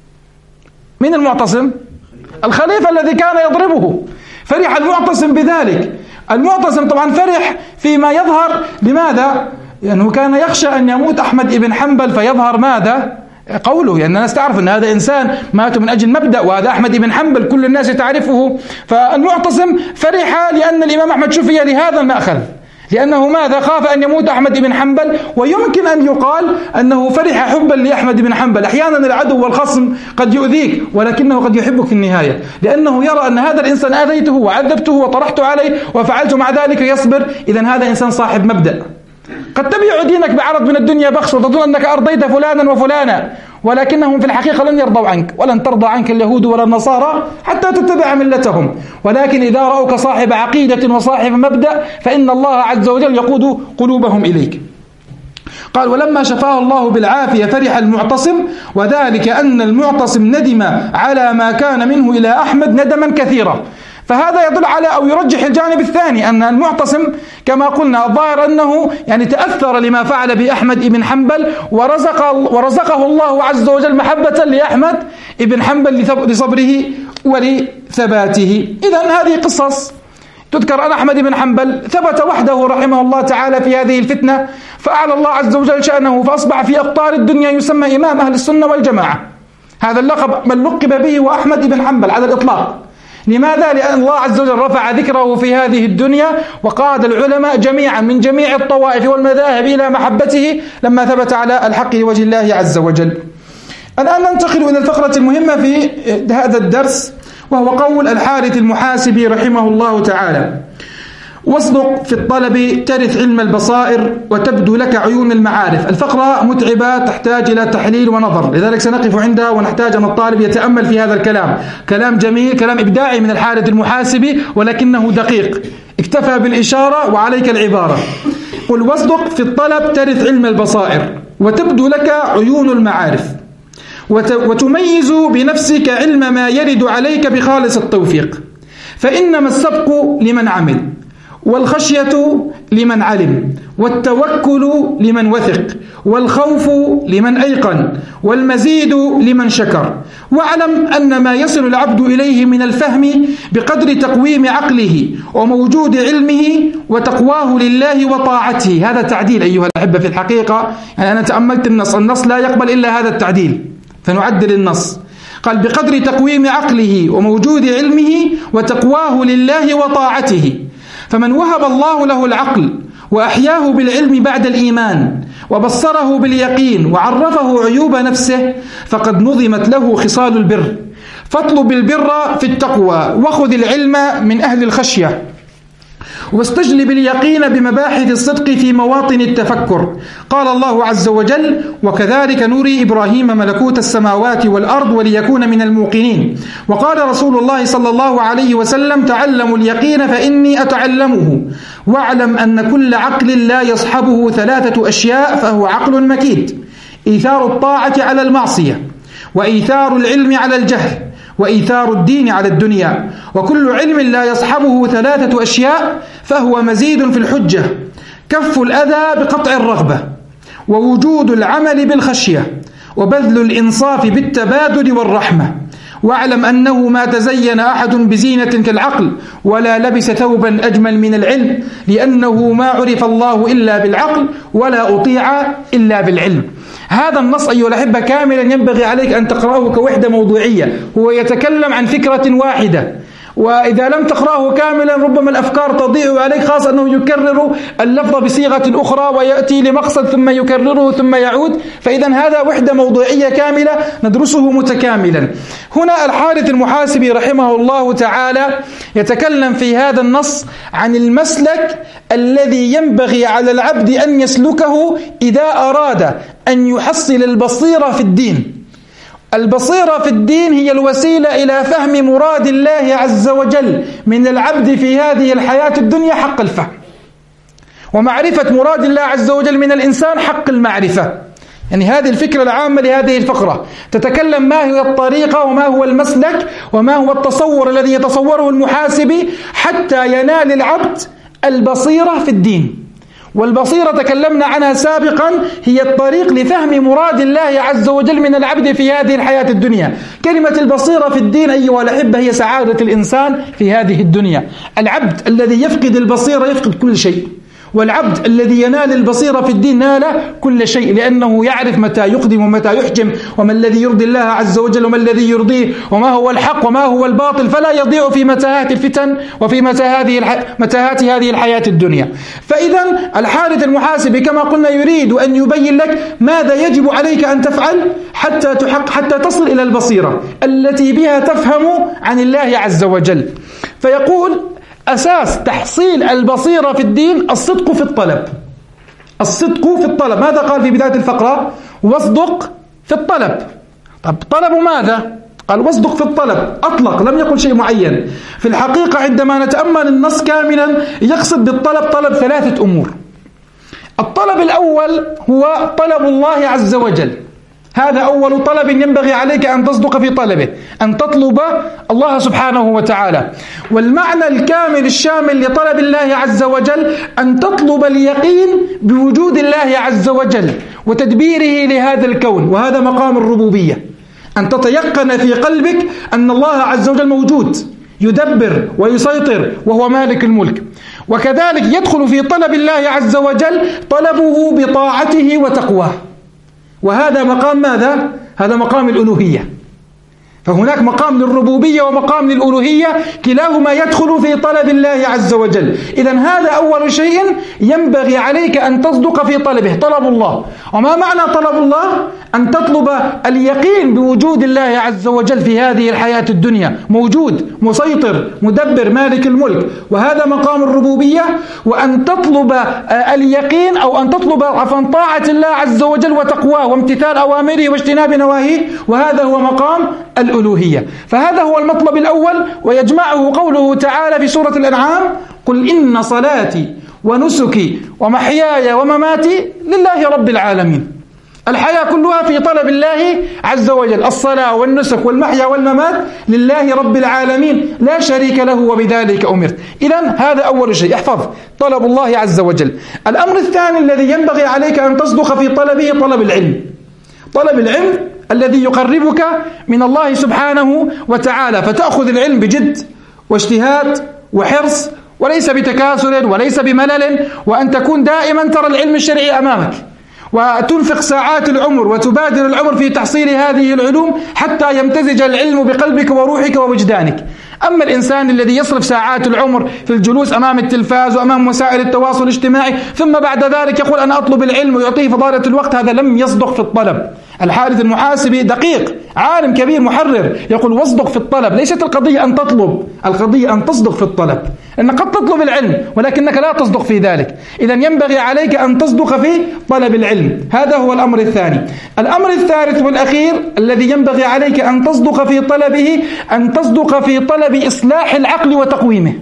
من المعتصم؟ الخليفة الذي كان يضربه. فرح المعتصم بذلك. المعتصم طبعا فرح فيما يظهر. لماذا؟ لأنه كان يخشى أن يموت أحمد بن حنبل فيظهر ماذا؟ قوله، يعني الناس تعرف أن هذا إنسان مات من أجل مبدأ، وهذا أحمد بن حنبل كل الناس تعرفه. فالمعتصم فرح لأن الإمام أحمد شفي لهذا المأخذ، لأنه ماذا؟ خاف أن يموت أحمد بن حنبل. ويمكن أن يقال أنه فرح حبا لأحمد بن حنبل. أحيانا العدو والخصم قد يؤذيك ولكنه قد يحبك في النهاية، لأنه يرى أن هذا الإنسان آذيته وعذبته وطرحت عليه وفعلت مع ذلك يصبر، إذن هذا إنسان صاحب مبدأ. قد تبيع دينك بعرض من الدنيا بخس وتظن أنك أرضيت فلانا وفلانا، ولكنهم في الحقيقة لن يرضوا عنك، ولن ترضى عنك اليهود ولا النصارى حتى تتبع ملتهم. ولكن إذا رأوك صاحب عقيدة وصاحب مبدأ فإن الله عز وجل يقود قلوبهم إليك. قال ولما شفاه الله بالعافية فرح المعتصم، وذلك أن المعتصم ندم على ما كان منه إلى أحمد ندما كثيرا. فهذا يدل على أو يرجح الجانب الثاني، أن المعتصم كما قلنا الظاهر أنه يعني تأثر لما فعل بأحمد بن حنبل، ورزق ورزقه الله عز وجل محبة لأحمد بن حنبل لصبره ولثباته. إذن هذه قصص تذكر أن أحمد بن حنبل ثبت وحده رحمه الله تعالى في هذه الفتنة، فأعلى الله عز وجل شأنه فأصبح في أقطار الدنيا يسمى إمام أهل السنة والجماعة. هذا اللقب من لقب به وأحمد بن حنبل على الإطلاق. لماذا؟ لأن الله عز وجل رفع ذكره في هذه الدنيا وقاد العلماء جميعا من جميع الطوائف والمذاهب إلى محبته لما ثبت على الحق لوجه الله عز وجل. الآن ننتقل إلى الفقرة المهمة في هذا الدرس، وهو قول الحارث المحاسبي رحمه الله تعالى: واصدق في الطلب ترث علم البصائر وتبدو لك عيون المعارف. الفقرة متعبة تحتاج إلى تحليل ونظر، لذلك سنقف عندها ونحتاج أن الطالب يتأمل في هذا الكلام. كلام جميل، كلام إبداعي من الحارث المحاسبي، ولكنه دقيق. اكتفى بالإشارة وعليك العبارة. قل واصدق في الطلب ترث علم البصائر وتبدو لك عيون المعارف، وتميز بنفسك علم ما يرد عليك بخالص التوفيق. فإنما السبق لمن عمل، والخشية لمن علم، والتوكل لمن وثق، والخوف لمن أيقن، والمزيد لمن شكر. واعلم أن ما يصل العبد إليه من الفهم بقدر تقويم عقله وموجود علمه وتقواه لله وطاعته. هذا تعديل أيها الأحبة في الحقيقة، يعني أنا تأملت النص، النص لا يقبل إلا هذا التعديل، فنعدل النص. قال بقدر تقويم عقله وموجود علمه وتقواه لله وطاعته. فمن وهب الله له العقل وأحياه بالعلم بعد الإيمان وبصره باليقين وعرفه عيوب نفسه فقد نظمت له خصال البر. فاطلب البر في التقوى، وخذ العلم من أهل الخشية، واستجلب اليقين بمباحث الصدق في مواطن التفكر. قال الله عز وجل: وكذلك نري إبراهيم ملكوت السماوات والأرض وليكون من الموقنين. وقال رسول الله صلى الله عليه وسلم: تعلموا اليقين فإني أتعلمه، واعلم أن كل عقل لا يصحبه ثلاثة أشياء فهو عقل مكيد: إيثار الطاعة على المعصية، وإيثار العلم على الجهل، وإيثار الدين على الدنيا. وكل علم لا يصحبه ثلاثة أشياء فهو مزيد في الحجة: كف الأذى بقطع الرغبة، ووجود العمل بالخشية، وبذل الإنصاف بالتبادل والرحمة، واعلم أنه ما تزين أحد بزينة كالعقل ولا لبس ثوبا أجمل من العلم، لأنه ما عرف الله إلا بالعقل ولا أطيع إلا بالعلم. هذا النص أيها الأحبة كاملا ينبغي عليك أن تقرأه كوحدة موضوعية، هو يتكلم عن فكرة واحدة، وإذا لم تقرأه كاملا ربما الأفكار تضيع عليك، خاصة أنه يكرر اللفظ بصيغة أخرى ويأتي لمقصد ثم يكرره ثم يعود، فإذا هذا وحدة موضوعية كاملة ندرسه متكاملا. هنا الحارث المحاسبي رحمه الله تعالى يتكلم في هذا النص عن المسلك الذي ينبغي على العبد أن يسلكه إذا أراد أن يحصل البصيرة في الدين. البصيرة في الدين هي الوسيلة إلى فهم مراد الله عز وجل من العبد في هذه الحياة الدنيا حق الفهم، ومعرفة مراد الله عز وجل من الإنسان حق المعرفة. يعني هذه الفكرة العامة لهذه الفقرة تتكلم ما هي الطريقة وما هو المسلك وما هو التصور الذي يتصوره المحاسبي حتى ينال العبد البصيرة في الدين. والبصيرة تكلمنا عنها سابقا، هي الطريق لفهم مراد الله عز وجل من العبد في هذه الحياة الدنيا. كلمة البصيرة في الدين أيها الأحبة هي سعادة الإنسان في هذه الدنيا. العبد الذي يفقد البصيرة يفقد كل شيء، والعبد الذي ينال البصيرة في الدين نال كل شيء، لأنه يعرف متى يقدم ومتى يحجم، وما الذي يرضي الله عز وجل وما الذي يرضيه، وما هو الحق وما هو الباطل، فلا يضيع في متاهات الفتن وفي متاهات هذه الحياة الدنيا. فإذا الحارث المحاسبي كما قلنا يريد أن يبين لك ماذا يجب عليك أن تفعل حتى تحق حتى تصل إلى البصيرة التي بها تفهم عن الله عز وجل. فيقول: أساس تحصيل البصيرة في الدين الصدق في الطلب. الصدق في الطلب، ماذا قال في بداية الفقرة؟ واصدق في الطلب. طب طلب ماذا؟ قال واصدق في الطلب، أطلق، لم يقل شيء معين. في الحقيقة عندما نتأمل النص كاملا يقصد بالطلب طلب ثلاثة أمور. الطلب الأول هو طلب الله عز وجل، هذا أول طلب ينبغي عليك أن تصدق في طلبه، أن تطلب الله سبحانه وتعالى. والمعنى الكامل الشامل لطلب الله عز وجل أن تطلب اليقين بوجود الله عز وجل وتدبيره لهذا الكون، وهذا مقام الربوبية، أن تتيقن في قلبك أن الله عز وجل موجود يدبر ويسيطر وهو مالك الملك. وكذلك يدخل في طلب الله عز وجل طلبه بطاعته وتقواه، وهذا مقام ماذا؟ هذا مقام الألوهية. فهناك مقام للربوبية ومقام للألوهية، كلاهما يدخل في طلب الله عز وجل. إذن هذا أول شيء ينبغي عليك أن تصدق في طلبه، طلب الله. وما معنى طلب الله؟ أن تطلب اليقين بوجود الله عز وجل في هذه الحياة الدنيا، موجود مسيطر مدبر مالك الملك، وهذا مقام الربوبية. وأن تطلب اليقين أو أن تطلب عفوا طاعة الله عز وجل وتقواه وامتثال أوامره واجتناب نواهيه، وهذا هو مقام الألوهية. فهذا هو المطلب الأول، ويجمعه قوله تعالى في سورة الأنعام: قل إن صلاتي ونسكي ومحياي ومماتي لله رب العالمين. الحياة كلها في طلب الله عز وجل، الصلاة والنسك والمحيا والممات لله رب العالمين لا شريك له وبذلك أمرت. إذن هذا أول شيء، احفظ طلب الله عز وجل. الأمر الثاني الذي ينبغي عليك أن تصدق في طلبه طلب العلم. طلب العلم الذي يقربك من الله سبحانه وتعالى، فتأخذ العلم بجد واجتهاد وحرص، وليس بتكاسل وليس بملل، وأن تكون دائما ترى العلم الشرعي أمامك، وتنفق ساعات العمر وتبادر العمر في تحصيل هذه العلوم حتى يمتزج العلم بقلبك وروحك ووجدانك. أما الإنسان الذي يصرف ساعات العمر في الجلوس أمام التلفاز وأمام وسائل التواصل الاجتماعي، ثم بعد ذلك يقول أنا أطلب العلم ويعطيه فضالة الوقت، هذا لم يصدق في الطلب. الحارث المحاسبي دقيق، عالم كبير محرر، يقول واصدق في الطلب. ليست القضية أن تطلب، القضية أن تصدق في الطلب، لأنك قد تطلب العلم ولكنك لا تصدق في ذلك. إذن ينبغي عليك أن تصدق في طلب العلم. هذا هو الأمر الثاني. الأمر الثالث والأخير الذي ينبغي عليك أن تصدق في طلبه، أن تصدق في طلب إصلاح العقل وتقويمه.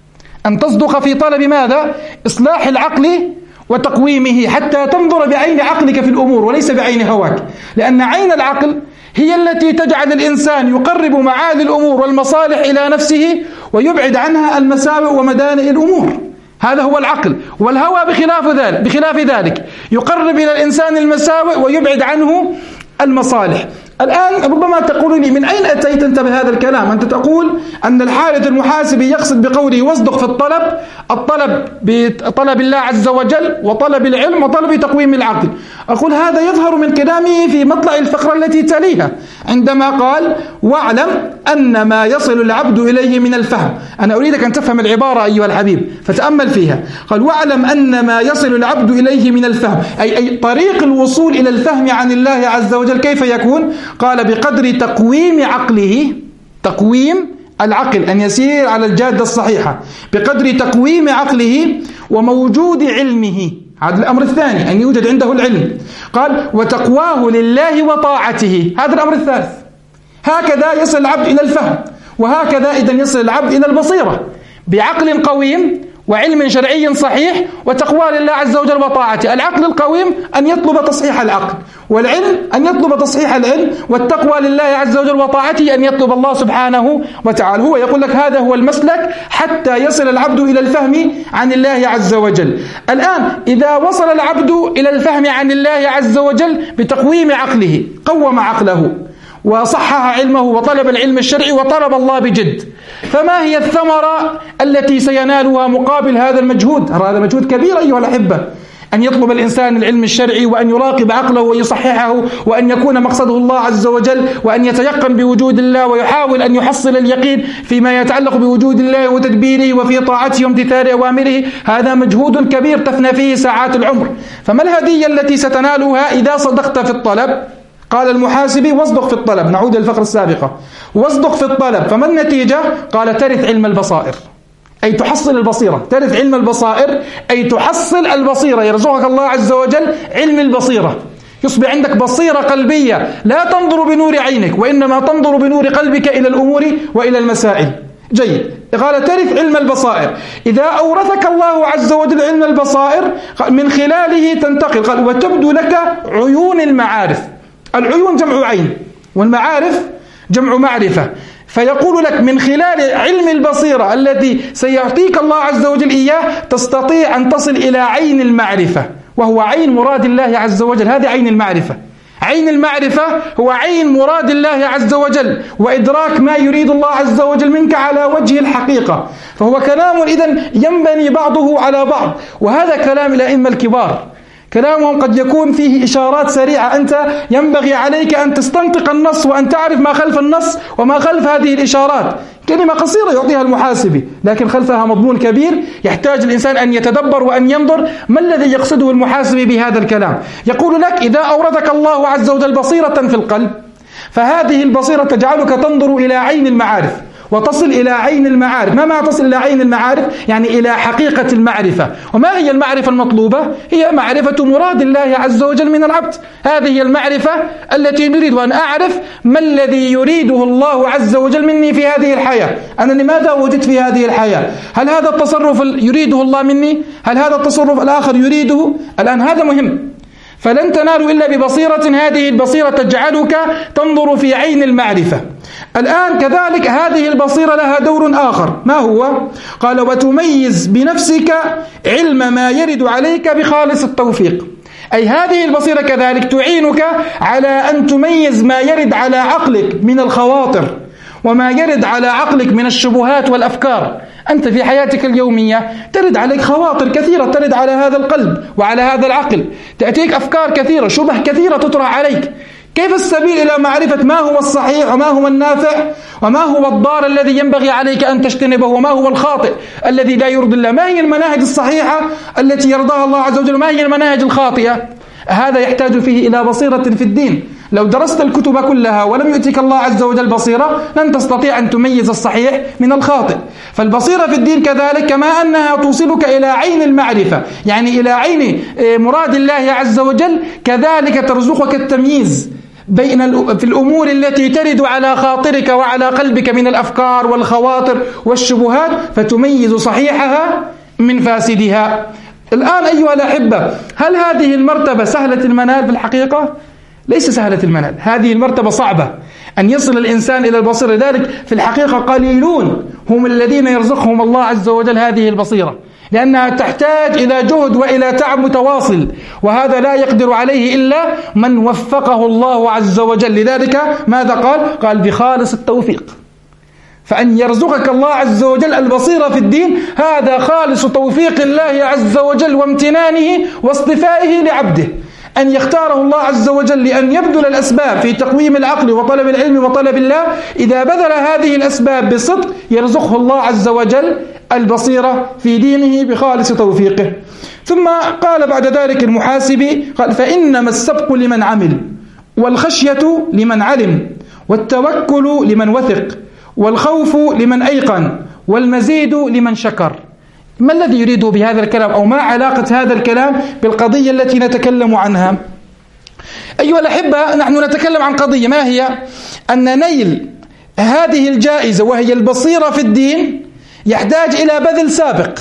أن تصدق في طلب ماذا؟ إصلاح العقل وتقويمه، حتى تنظر بعين عقلك في الأمور وليس بعين هواك، لأن عين العقل هي التي تجعل الإنسان يقرب معالي الأمور والمصالح إلى نفسه ويبعد عنها المساوئ ومدانئ الأمور. هذا هو العقل. والهوى بخلاف ذلك بخلاف ذلك يقرب إلى الإنسان المساوئ ويبعد عنه المصالح. الآن ربما تقول لي من أين أتيت أنت بهذا الكلام؟ أنت تقول أن الحارث المحاسبي يقصد بقوله واصدق في الطلب الطلب بطلب الله عز وجل وطلب العلم وطلب تقويم العقل. أقول هذا يظهر من كلامه في مطلع الفقرة التي تليها عندما قال واعلم أن ما يصل العبد إليه من الفهم. أنا أريدك أن تفهم العبارة أيها الحبيب فتأمل فيها. قال واعلم أن ما يصل العبد إليه من الفهم، أي, أي طريق الوصول إلى الفهم عن الله عز وجل كيف يكون؟ قال بقدر تقويم عقله، تقويم العقل أن يسير على الجادة الصحيحة، بقدر تقويم عقله وموجود علمه، هذا الأمر الثاني أن يوجد عنده العلم. قال وتقواه لله وطاعته، هذا الأمر الثالث. هكذا يصل العبد إلى الفهم، وهكذا إذن يصل العبد إلى البصيرة بعقل قويم وعلم شرعي صحيح وتقوى لله عز وجل وطاعته. العقل القويم أن يطلب تصحيح العقل، والعلم أن يطلب تصحيح العلم، والتقوى لله عز وجل وطاعته أن يطلب الله سبحانه وتعالى. هو يقول لك هذا هو المسلك حتى يصل العبد إلى الفهم عن الله عز وجل. الآن إذا وصل العبد إلى الفهم عن الله عز وجل بتقويم عقله، قوم عقله وصحح علمه وطلب العلم الشرعي وطلب الله بجد، فما هي الثمرة التي سينالها مقابل هذا المجهود؟ هذا مجهود كبير أيها الأحبة، أن يطلب الإنسان العلم الشرعي وأن يراقب عقله ويصححه وأن يكون مقصده الله عز وجل وأن يتيقن بوجود الله ويحاول أن يحصل اليقين فيما يتعلق بوجود الله وتدبيره وفي طاعته وامتثال أوامره. هذا مجهود كبير تفنى فيه ساعات العمر. فما الهدية التي ستنالها إذا صدقت في الطلب؟ قال المحاسبي واصدق في الطلب، نعود للفقرة السابقة، واصدق في الطلب، فما النتيجة؟ قال ترث علم البصائر، أي تحصل البصيرة، ترث علم البصائر أي تحصل البصيرة، يرزقك الله عز وجل علم البصيرة، يصبح عندك بصيرة قلبية لا تنظر بنور عينك وإنما تنظر بنور قلبك إلى الأمور وإلى المسائل. جيد. قال ترث علم البصائر. إذا أورثك الله عز وجل علم البصائر من خلاله تنتقل، قال وتبدو لك عيون المعارف. العيون جمع عين والمعارف جمع معرفة، فيقول لك من خلال علم البصيرة الذي سيعطيك الله عز وجل إياه تستطيع أن تصل إلى عين المعرفة، وهو عين مراد الله عز وجل. هذه عين المعرفة. عين المعرفة هو عين مراد الله عز وجل وإدراك ما يريد الله عز وجل منك على وجه الحقيقة. فهو كلام إذن ينبني بعضه على بعض، وهذا كلام الأئمة الكبار، كلامهم قد يكون فيه إشارات سريعة، أنت ينبغي عليك أن تستنطق النص وأن تعرف ما خلف النص وما خلف هذه الإشارات. كلمة قصيرة يعطيها المحاسبي لكن خلفها مضمون كبير يحتاج الإنسان أن يتدبر وأن ينظر ما الذي يقصده المحاسبي بهذا الكلام. يقول لك إذا أوردك الله عز وجل بصيرة في القلب فهذه البصيرة تجعلك تنظر إلى عين المعارف وتصل إلى عين المعارف. ما معنى تصل إلى عين المعارف؟ يعني إلى حقيقة المعرفة. وما هي المعرفة المطلوبة؟ هي معرفة مراد الله عز وجل من العبد. هذه هي المعرفة التي نريد أن أعرف ما الذي يريده الله عز وجل مني في هذه الحياة. أنا لماذا وجدت في هذه الحياة؟ هل هذا التصرف يريده الله مني؟ هل هذا التصرف الآخر يريده؟ الآن هذا مهم. فلن تنالوا إلا ببصيرة، هذه البصيرة تجعلك تنظر في عين المعرفة. الآن كذلك هذه البصيرة لها دور آخر، ما هو؟ قال وتميز بنفسك علم ما يرد عليك بخالص التوفيق. أي هذه البصيرة كذلك تعينك على أن تميز ما يرد على عقلك من الخواطر وما يرد على عقلك من الشبهات والأفكار. أنت في حياتك اليومية ترد عليك خواطر كثيرة، ترد على هذا القلب وعلى هذا العقل، تأتيك أفكار كثيرة، شبه كثيرة تطرح عليك. كيف السبيل إلى معرفة ما هو الصحيح وما هو النافع وما هو الضار الذي ينبغي عليك أن تجتنبه وما هو الخاطئ الذي لا يرضي الله؟ ما هي المناهج الصحيحة التي يرضاها الله عز وجل وما هي المناهج الخاطئة؟ هذا يحتاج فيه إلى بصيرة في الدين. لو درست الكتب كلها ولم يؤتك الله عز وجل بصيرة لن تستطيع أن تميز الصحيح من الخاطئ. فالبصيرة في الدين كذلك كما أنها توصلك إلى عين المعرفة، يعني إلى عين مراد الله عز وجل، كذلك ترزقك التمييز بين في الأمور التي ترد على خاطرك وعلى قلبك من الأفكار والخواطر والشبهات، فتميز صحيحها من فاسدها. الآن أيها الأحبة، هل هذه المرتبة سهلة المنال في الحقيقة؟ ليس سهلة المنال، هذه المرتبة صعبة. أن يصل الإنسان إلى البصيرة. لذلك في الحقيقة قليلون هم الذين يرزقهم الله عز وجل هذه البصيرة، لأنها تحتاج إلى جهد وإلى تعب متواصل، وهذا لا يقدر عليه إلا من وفقه الله عز وجل. لذلك ماذا قال؟ قال بخالص التوفيق. فأن يرزقك الله عز وجل البصيرة في الدين هذا خالص توفيق الله عز وجل وامتنانه واصطفائه لعبده، أن يختاره الله عز وجل لأن يبذل الأسباب في تقويم العقل وطلب العلم وطلب الله. إذا بذل هذه الأسباب بصدق يرزقه الله عز وجل البصيرة في دينه بخالص توفيقه. ثم قال بعد ذلك المحاسبي قال: فإنما السبق لمن عمل، والخشية لمن علم، والتوكل لمن وثق، والخوف لمن أيقن، والمزيد لمن شكر. ما الذي يريده بهذا الكلام، أو ما علاقة هذا الكلام بالقضية التي نتكلم عنها؟ أيها الأحبة، نحن نتكلم عن قضية، ما هي؟ أن نيل هذه الجائزة وهي البصيرة في الدين يحتاج إلى بذل سابق،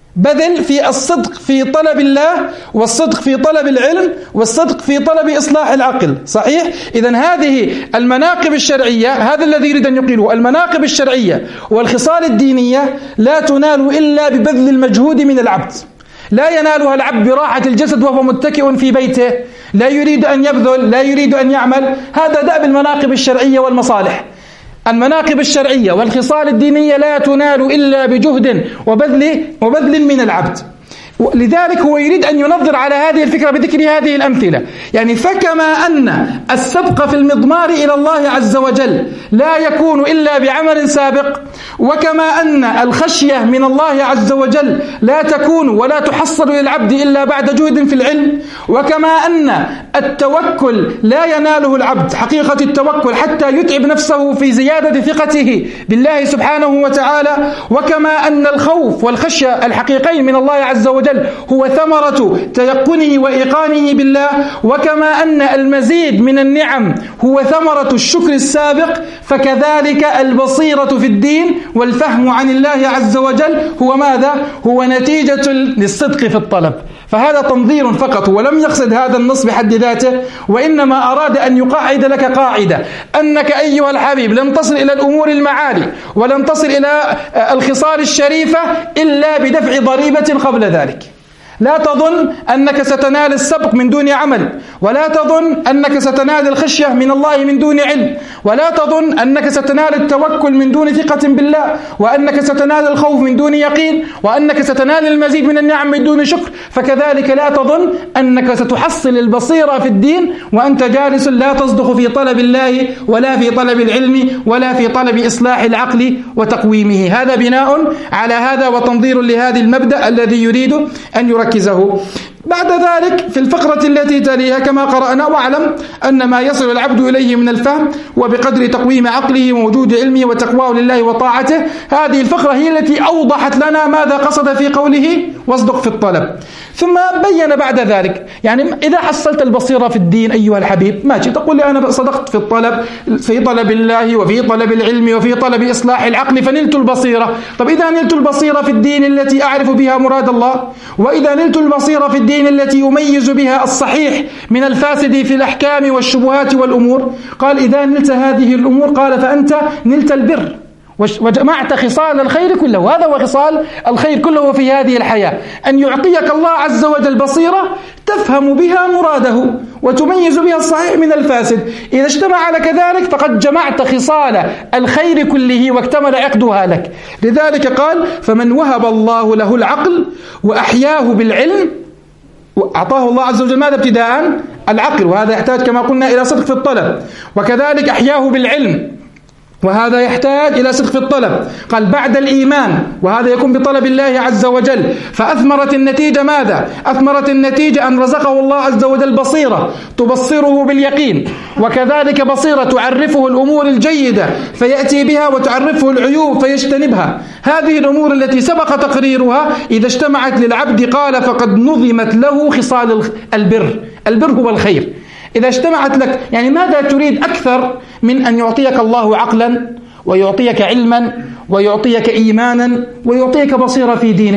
بذل في الصدق في طلب الله، والصدق في طلب العلم، والصدق في طلب إصلاح العقل. صحيح؟ إذن هذه المناقب الشرعية، هذا الذي يريد أن يقيله، المناقب الشرعية والخصال الدينية لا تنال إلا ببذل المجهود من العبد. لا ينالها العبد براحة الجسد وهو متكئ في بيته، لا يريد أن يبذل، لا يريد أن يعمل. هذا دأب المناقب الشرعية والمصالح. المناقب الشرعية والخصال الدينية لا تنال إلا بجهد وبذل وبذل من العبد. لذلك هو يريد أن ينظر على هذه الفكرة بذكر هذه الأمثلة. يعني فكما أن السبق في المضمار إلى الله عز وجل لا يكون إلا بعمل سابق، وكما أن الخشية من الله عز وجل لا تكون ولا تحصل للعبد إلا بعد جهد في العلم، وكما أن التوكل لا يناله العبد حقيقة التوكل حتى يتعب نفسه في زيادة ثقته بالله سبحانه وتعالى، وكما أن الخوف والخشية الحقيقين من الله عز وجل هو ثمرة تيقنه وإيقانه بالله، وكما أن المزيد من النعم هو ثمرة الشكر السابق، فكذلك البصيرة في الدين والفهم عن الله عز وجل هو ماذا؟ هو نتيجة للصدق في الطلب. فهذا تنظير فقط، ولم يقصد هذا النص بحد ذاته، وإنما أراد أن يقاعد لك قاعدة أنك أيها الحبيب لن تصل إلى الأمور المعالي ولن تصل إلى الخصال الشريفة إلا بدفع ضريبة قبل ذلك. لا تظن أنك ستنال السبق من دون عمل، ولا تظن أنك ستنال الخشية من الله من دون علم، ولا تظن أنك ستنال التوكل من دون ثقة بالله، وأنك ستنال الخوف من دون يقين، وأنك ستنال المزيد من النعم من دون شكر. فكذلك لا تظن أنك ستحصل البصيرة في الدين وأنت جالس لا تصدق في طلب الله ولا في طلب العلم ولا في طلب إصلاح العقل وتقويمه. هذا بناء على هذا وتنظير لهذا المبدأ الذي يريد أن يركزه. بعد ذلك في الفقرة التي تليها كما قرأنا: واعلم أن ما يصل العبد إليه من الفهم وبقدر تقويم عقله ووجود علمه وتقواه لله وطاعته. هذه الفقرة هي التي أوضحت لنا ماذا قصد في قوله واصدق في الطلب. ثم بين بعد ذلك، يعني إذا حصلت البصيرة في الدين أيها الحبيب ماشي، تقول لي أنا صدقت في الطلب، في طلب الله وفي طلب العلم وفي طلب إصلاح العقل فنلت البصيرة. طب إذا نلت البصيرة في الدين التي أعرف بها مراد الله، وإذا نلت البصيرة في الدين التي يميز بها الصحيح من الفاسد في الأحكام والشبهات والأمور، قال إذا نلت هذه الأمور قال فأنت نلت البر وجمعت خصال الخير كله. هذا هو خصال الخير كله في هذه الحياة، أن يعطيك الله عز وجل بصيرة تفهم بها مراده وتميز بها الصحيح من الفاسد. إذا اجتمع لك ذلك فقد جمعت خصال الخير كله واكتمل عقدها لك. لذلك قال: فمن وهب الله له العقل وأحياه بالعلم، أعطاه الله عز وجل ماذا ابتداء؟ العقل، وهذا يحتاج كما قلنا إلى صدق في الطلب، وكذلك أحياه بالعلم، وهذا يحتاج إلى صدق في الطلب. قال بعد الإيمان، وهذا يكون بطلب الله عز وجل. فأثمرت النتيجة ماذا؟ أثمرت النتيجة أن رزقه الله عز وجل بصيرة تبصره باليقين، وكذلك بصيرة تعرفه الأمور الجيدة فيأتي بها، وتعرفه العيوب فيجتنبها. هذه الأمور التي سبق تقريرها إذا اجتمعت للعبد قال فقد نظمت له خصال البر. البر هو الخير. إذا اجتمعت لك، يعني ماذا تريد أكثر من أن يعطيك الله عقلا ويعطيك علما ويعطيك إيمانا ويعطيك بصيرة في دينك؟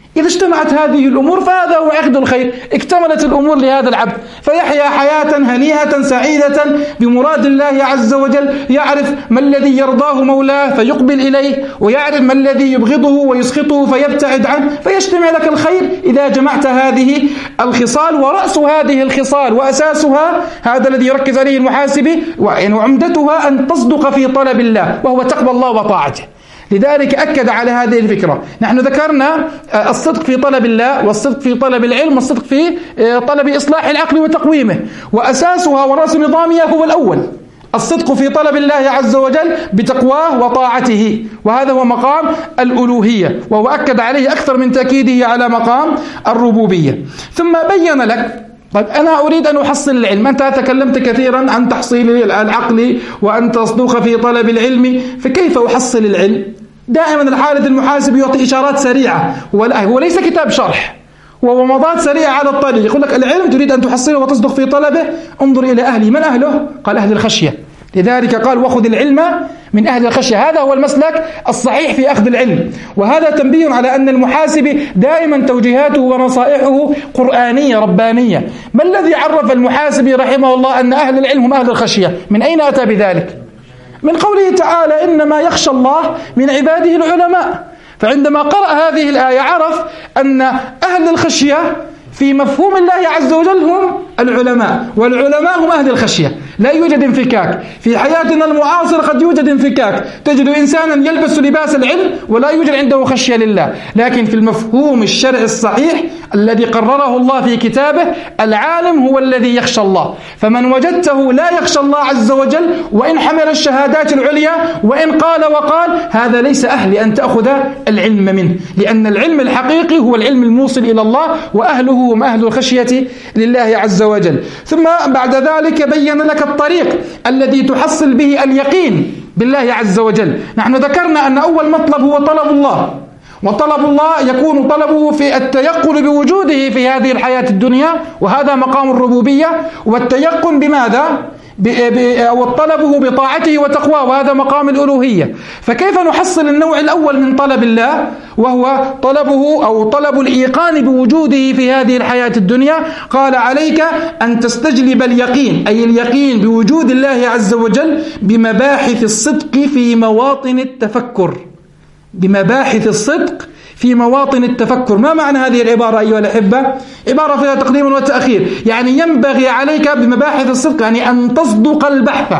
إذا اجتمعت هذه الأمور فهذا هو عقد الخير، اكتملت الأمور لهذا العبد، فيحيا حياة هنيئة سعيدة بمراد الله عز وجل، يعرف ما الذي يرضاه مولاه فيقبل إليه، ويعرف ما الذي يبغضه ويسخطه فيبتعد عنه، فيجتمع لك الخير إذا جمعت هذه الخصال. ورأس هذه الخصال وأساسها هذا الذي يركز عليه المحاسبي، وعمدتها أن تصدق في طلب الله، وهو تقوى الله وطاعته. لذلك أكد على هذه الفكرة. نحن ذكرنا الصدق في طلب الله، والصدق في طلب العلم، والصدق في طلب إصلاح العقل وتقويمه، وأساسها ورأس نظامها هو الأول، الصدق في طلب الله عز وجل بتقواه وطاعته، وهذا هو مقام الألوهية، وهو أكد عليه أكثر من تأكيده على مقام الربوبية. ثم بين لك، طيب أنا أريد أن أحصل العلم، أنت تكلمت كثيرا عن تحصيل العقل وأن تصدق في طلب العلم، فكيف أحصل العلم؟ دائما الحالة المحاسب يعطي إشارات سريعة، هو ليس كتاب شرح، ومضات سريعة على الطريق. يقول لك العلم تريد أن تحصله وتصدق في طلبه، انظر إلى أهله. من أهله؟ قال أهل الخشية. لذلك قال وخذ العلم من أهل الخشية. هذا هو المسلك الصحيح في أخذ العلم، وهذا تنبيه على أن المحاسب دائما توجيهاته ونصائحه قرآنية ربانية. ما الذي عرف المحاسب رحمه الله أن أهل العلم هم أهل الخشية؟ من أين أتى بذلك؟ من قوله تعالى إنما يخشى الله من عباده العلماء. فعندما قرأ هذه الآية عرف أن أهل الخشية في مفهوم الله عز وجل هم العلماء، والعلماء هم أهل الخشية. لا يوجد انفكاك في حياتنا المعاصرة، قد يوجد انفكاك، تجد إنسانا يلبس لباس العلم ولا يوجد عنده خشية لله. لكن في المفهوم الشرعي الصحيح الذي قرره الله في كتابه، العالم هو الذي يخشى الله. فمن وجدته لا يخشى الله عز وجل وإن حمل الشهادات العليا وإن قال وقال، هذا ليس أهل أن تأخذ العلم منه، لأن العلم الحقيقي هو العلم الموصل إلى الله، وأهله هم أهل الخشية لله عز وجل. ثم بعد ذلك بين لك الطريق الذي تحصل به اليقين بالله عز وجل. نحن ذكرنا أن أول مطلب هو طلب الله، وطلب الله يكون طلبه في التيقن بوجوده في هذه الحياة الدنيا، وهذا مقام الربوبية. والتيقن بماذا؟ أو طلبه بطاعته وتقواه، وهذا مقام الألوهية. فكيف نحصل النوع الأول من طلب الله، وهو طلبه أو طلب الإيقان بوجوده في هذه الحياة الدنيا؟ قال عليك أن تستجلب اليقين، أي اليقين بوجود الله عز وجل بمباحث الصدق في مواطن التفكر. بمباحث الصدق في مواطن التفكر. ما معنى هذه العبارة أيها الأحبة؟ عبارة فيها تقديم وتأخير، يعني ينبغي عليك بمباحث الصدق يعني أن تصدق البحث،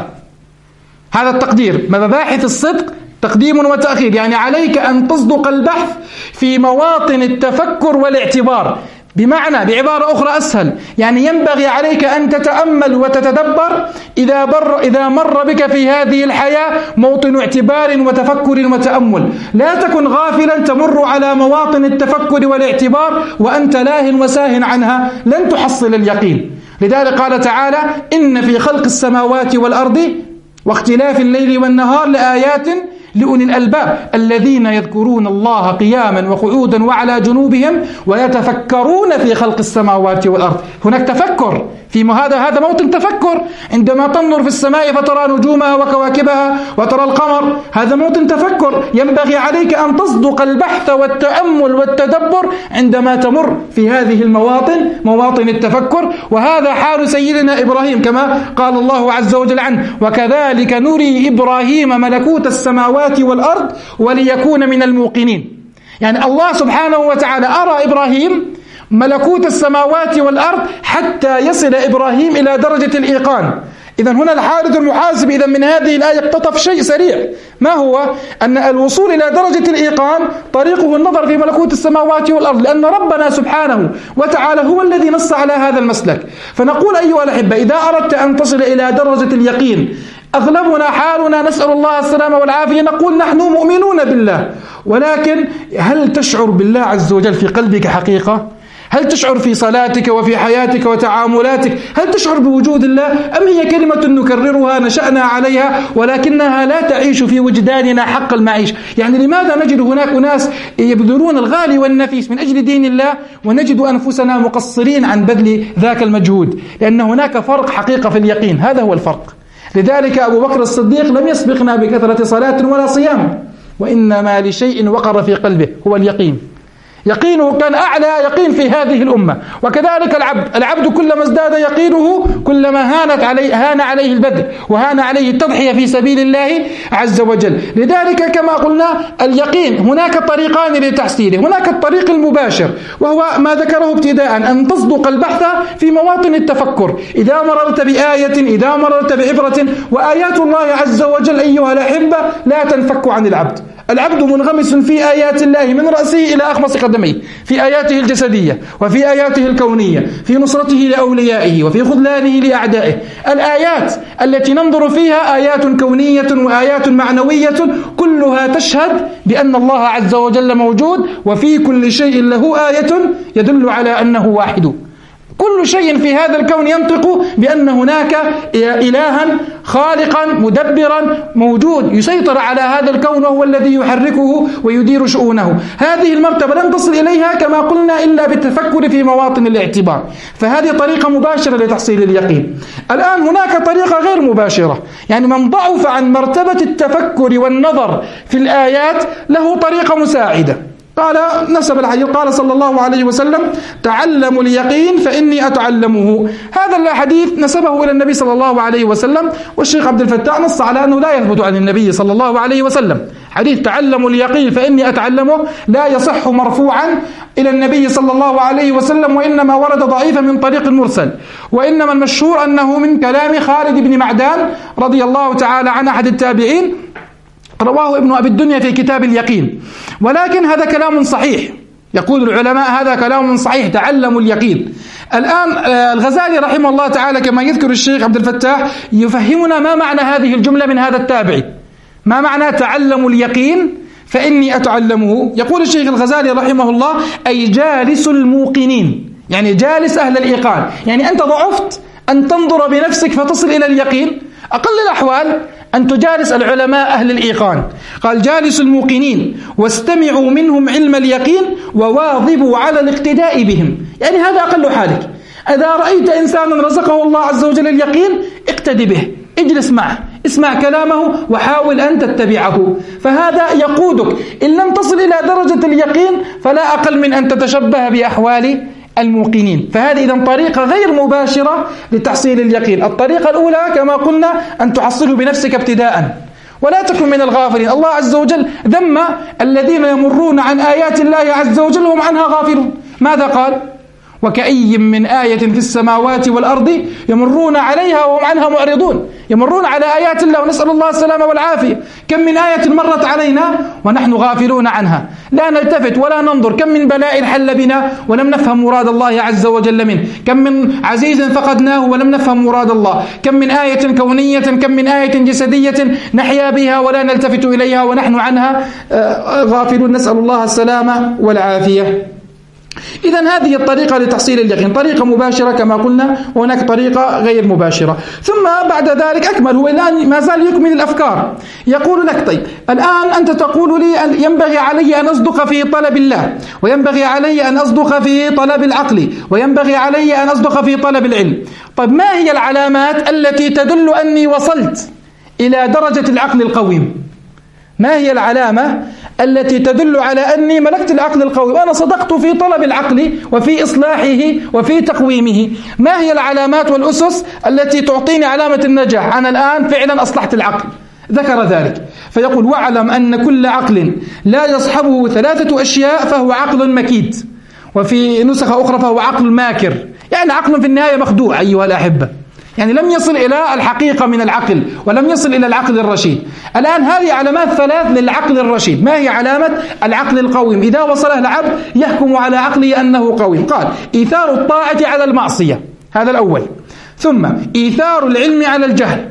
هذا التقدير. مباحث الصدق تقديم وتأخير، يعني عليك أن تصدق البحث في مواطن التفكر والاعتبار. بمعنى بعبارة أخرى أسهل، يعني ينبغي عليك أن تتأمل وتتدبر إذا, بر إذا مر بك في هذه الحياة موطن اعتبار وتفكر وتأمل. لا تكن غافلا تمر على مواطن التفكر والاعتبار وأنت لاه وساه عنها، لن تحصل اليقين. لذلك قال تعالى إن في خلق السماوات والأرض واختلاف الليل والنهار لآيات لأولي الألباب الذين يذكرون الله قياما وقعودا وعلى جنوبهم ويتفكرون في خلق السماوات والأرض. هناك تفكر في هذا هذا موطن تفكر. عندما تنظر في السماء فترى نجومها وكواكبها وترى القمر، هذا موطن تفكر. ينبغي عليك أن تصدق البحث والتأمل والتدبر عندما تمر في هذه المواطن، مواطن التفكر. وهذا حال سيدنا إبراهيم كما قال الله عز وجل عنه وكذلك نري إبراهيم ملكوت السماوات والأرض وليكون من الموقنين. يعني الله سبحانه وتعالى أرى إبراهيم ملكوت السماوات والأرض حتى يصل إبراهيم إلى درجة الإيقان. إذن هنا الحارث المحاسب إذن من هذه الآية اقتطف شيء سريع، ما هو؟ أن الوصول إلى درجة الإيقان طريقه النظر في ملكوت السماوات والأرض، لأن ربنا سبحانه وتعالى هو الذي نص على هذا المسلك. فنقول أيها الأحبة إذا أردت أن تصل إلى درجة اليقين، أغلبنا حالنا نسأل الله السلامة والعافية، نقول نحن مؤمنون بالله، ولكن هل تشعر بالله عز وجل في قلبك حقيقة؟ هل تشعر في صلاتك وفي حياتك وتعاملاتك؟ هل تشعر بوجود الله؟ أم هي كلمة نكررها نشأنا عليها ولكنها لا تعيش في وجداننا حق المعيش؟ يعني لماذا نجد هناك ناس يبذلون الغالي والنفيس من أجل دين الله ونجد أنفسنا مقصرين عن بذل ذاك المجهود؟ لأن هناك فرق حقيقة في اليقين، هذا هو الفرق. لذلك أبو بكر الصديق لم يسبقنا بكثرة صلاة ولا صيام، وإنما لشيء وقر في قلبه هو اليقين. يقينه كان أعلى يقين في هذه الأمة. وكذلك العبد العبد كلما ازداد يقينه كلما هانت عليه هان عليه البذل وهان عليه التضحية في سبيل الله عز وجل. لذلك كما قلنا اليقين هناك طريقان لتحصيله. هناك الطريق المباشر وهو ما ذكره ابتداء، أن تصدق البحث في مواطن التفكر. إذا مررت بآية، إذا مررت بعبرة، وآيات الله عز وجل أيها الأحبة لا تنفك عن العبد. العبد منغمس في آيات الله من رأسه إلى أخمص قدميه، في آياته الجسدية وفي آياته الكونية، في نصرته لأوليائه وفي خذلانه لأعدائه. الآيات التي ننظر فيها آيات كونية وآيات معنوية كلها تشهد بأن الله عز وجل موجود، وفي كل شيء له آية يدل على أنه واحد. كل شيء في هذا الكون ينطق بأن هناك إلها خالقا مدبرا موجود يسيطر على هذا الكون وهو الذي يحركه ويدير شؤونه. هذه المرتبة لن تصل إليها كما قلنا إلا بالتفكر في مواطن الاعتبار، فهذه طريقة مباشرة لتحصيل اليقين. الآن هناك طريقة غير مباشرة، يعني من ضعف عن مرتبة التفكر والنظر في الآيات له طريقة مساعدة. قال نسب الحديث قال صلى الله عليه وسلم: تعلموا اليقين فإني أتعلمه. هذا الحديث نسبه إلى النبي صلى الله عليه وسلم، والشيخ عبد الفتاح نص على أنه لا يثبت عن النبي صلى الله عليه وسلم. حديث تعلموا اليقين فإني أتعلمه لا يصح مرفوعا إلى النبي صلى الله عليه وسلم، وإنما ورد ضعيفا من طريق المرسل، وإنما المشهور أنه من كلام خالد بن معدان رضي الله تعالى عن أحد التابعين، رواه ابن أبي الدنيا في كتاب اليقين. ولكن هذا كلام صحيح، يقول العلماء هذا كلام صحيح، تعلموا اليقين. الآن الغزالي رحمه الله تعالى كما يذكر الشيخ عبد الفتاح يفهمنا ما معنى هذه الجملة من هذا التابعي، ما معنى تعلموا اليقين فإني أتعلمه. يقول الشيخ الغزالي رحمه الله: أي جالس الموقنين، يعني جالس أهل الإيقان. يعني أنت ضعفت أن تنظر بنفسك فتصل إلى اليقين، أقل الأحوال أن تجالس العلماء أهل الإيقان. قال: جالس الموقنين واستمعوا منهم علم اليقين وواظبوا على الاقتداء بهم. يعني هذا أقل حالك. إذا رأيت إنسانا رزقه الله عز وجل اليقين اقتدي به، اجلس معه، اسمع كلامه وحاول أن تتبعه، فهذا يقودك. إن لم تصل إلى درجة اليقين فلا أقل من أن تتشبه بأحوال الموقنين. فهذه إذن طريقة غير مباشرة لتحصيل اليقين. الطريقة الأولى كما قلنا أن تحصله بنفسك ابتداء، ولا تكن من الغافلين. الله عز وجل ذم الذين يمرون عن آيات الله عز وجل وهم عنها غافلون. ماذا قال؟ وكأي من آية في السماوات والأرض يمرون عليها وهم عنها معرضون. يمرون على آيات الله ونسأل الله السلامة والعافية. كم من آية مرت علينا ونحن غافلون عنها، لا نلتفت ولا ننظر. كم من بلاء حل بنا ولم نفهم مراد الله عز وجل منه. كم من عزيز فقدناه ولم نفهم مراد الله. كم من آية كونية، كم من آية جسدية نحيا بها ولا نلتفت إليها ونحن عنها غافلون، نسأل الله السلامة والعافية. إذن هذه الطريقة لتحصيل اليقين، طريقة مباشرة كما قلنا، وهناك طريقة غير مباشرة. ثم بعد ذلك أكمل، هو الآن ما زال يكمل الأفكار. يقول لك: طيب الآن أنت تقول لي أن ينبغي علي أن أصدق في طلب الله، وينبغي علي أن أصدق في طلب العقل، وينبغي علي أن أصدق في طلب العلم. طيب ما هي العلامات التي تدل أني وصلت إلى درجة العقل القويم؟ ما هي العلامة التي تدل على أني ملكت العقل القوي وأنا صدقت في طلب العقل وفي إصلاحه وفي تقويمه؟ ما هي العلامات والأسس التي تعطيني علامة النجاح؟ أنا الآن فعلا أصلحت العقل. ذكر ذلك فيقول: واعلم أن كل عقل لا يصحبه ثلاثة أشياء فهو عقل مكيد، وفي نسخة أخرى فهو عقل ماكر. يعني عقل في النهاية مخدوع أيها الأحبة، يعني لم يصل إلى الحقيقة من العقل ولم يصل إلى العقل الرشيد. الآن هذه علامات ثلاث للعقل الرشيد. ما هي علامة العقل القويم؟ إذا وصله العبد يحكم على عقله أنه قويم. قال: إيثار الطاعة على المعصية، هذا الأول. ثم إيثار العلم على الجهل.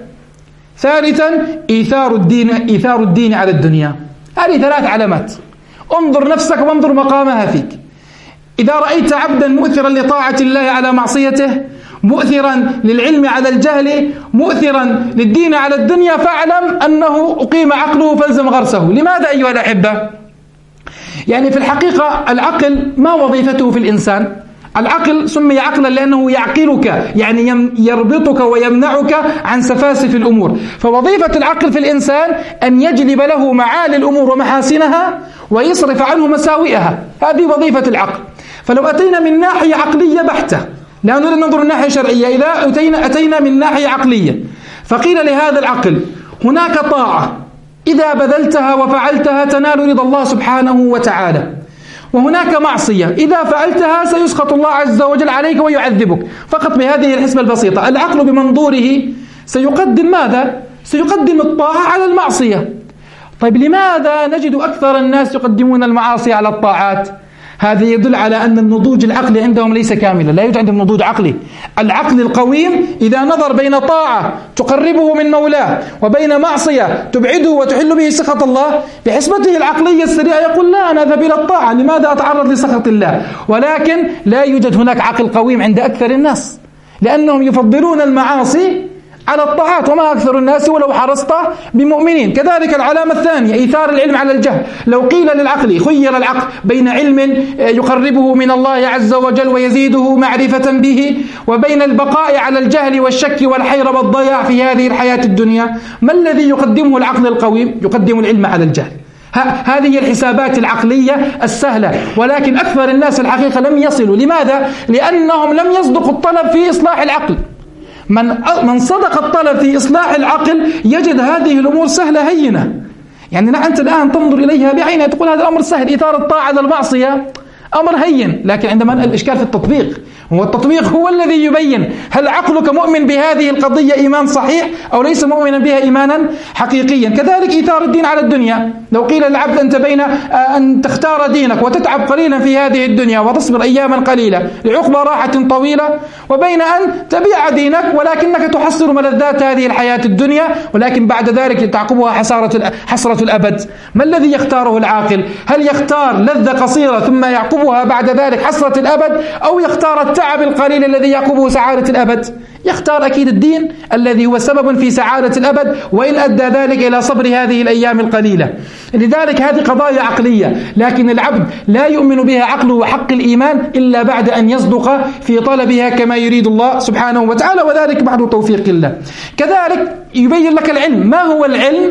ثالثا إيثار الدين إيثار الدين على الدنيا. هذه ثلاث علامات. انظر نفسك وانظر مقامها فيك. إذا رأيت عبدا مؤثرا لطاعة الله على معصيته، مؤثرا للعلم على الجهل، مؤثرا للدين على الدنيا، فاعلم أنه أقيم عقله فالزم غرسه. لماذا أيها الأحبة؟ يعني في الحقيقة العقل ما وظيفته في الإنسان؟ العقل سمي عقلا لأنه يعقلك، يعني يربطك ويمنعك عن سفاسف الأمور. فوظيفة العقل في الإنسان أن يجلب له معالي الأمور ومحاسنها ويصرف عنه مساوئها، هذه وظيفة العقل. فلو أتينا من ناحية عقلية بحتة، لا نريد ننظر من ناحية شرعية، إذا أتينا, أتينا من ناحية عقلية فقيل لهذا العقل هناك طاعة إذا بذلتها وفعلتها تنال رضا الله سبحانه وتعالى، وهناك معصية إذا فعلتها سيسخط الله عز وجل عليك ويعذبك، فقط بهذه الحسبة البسيطة. العقل بمنظوره سيقدم ماذا؟ سيقدم الطاعة على المعصية. طيب لماذا نجد أكثر الناس يقدمون المعاصي على الطاعات؟ هذا يدل على أن النضوج العقلي عندهم ليس كاملا، لا يوجد عندهم نضوج عقلي. العقل القويم إذا نظر بين طاعة تقربه من مولاه وبين معصية تبعده وتحل به سخط الله، بحسبته العقلية السريعة يقول لا، أنا أذهب إلى الطاعة، لماذا أتعرض لسخط الله؟ ولكن لا يوجد هناك عقل قويم عند أكثر الناس، لأنهم يفضلون المعاصي على الطاعات، وما أكثر الناس ولو حرصت بمؤمنين. كذلك العلامة الثانية إيثار العلم على الجهل. لو قيل للعقل خير العقل بين علم يقربه من الله عز وجل ويزيده معرفة به وبين البقاء على الجهل والشك والحيرة والضياع في هذه الحياة الدنيا، ما الذي يقدمه العقل القويم؟ يقدم العلم على الجهل. هذه الحسابات العقلية السهلة، ولكن أكثر الناس الحقيقة لم يصلوا. لماذا؟ لأنهم لم يصدقوا الطلب في إصلاح العقل. من من صدق الطلب في إصلاح العقل يجد هذه الأمور سهلة هينة. يعني أنت الآن تنظر إليها بعينها تقول هذا الأمر سهل، إثارة الطاعة على المعصية أمر هين، لكن عندما الإشكال في التطبيق، هو التطبيق هو الذي يبين هل عقلك مؤمن بهذه القضية إيمان صحيح أو ليس مؤمنا بها إيمانا حقيقيا. كذلك إيثار الدين على الدنيا. لو قيل للعبد أنت بين أن تختار دينك وتتعب قليلا في هذه الدنيا وتصبر أياما قليلة لعقبى راحة طويلة، وبين أن تبيع دينك ولكنك تحصل ملذات هذه الحياة الدنيا ولكن بعد ذلك تعقبها حسرة حسرة الأبد، ما الذي يختاره العاقل؟ هل يختار لذة قصيرة ثم يعقبها بعد ذلك حسرة الأبد، أو يختار التعب القليل الذي يعقبه سعادة الأبد؟ يختار أكيد الدين الذي هو سبب في سعادة الأبد وإن أدى ذلك إلى صبر هذه الأيام القليلة. لذلك هذه قضايا عقلية، لكن العبد لا يؤمن بها عقله حق الإيمان إلا بعد أن يصدق في طلبها كما يريد الله سبحانه وتعالى، وذلك بعد توفيق الله. كذلك يبين لك العلم. ما هو العلم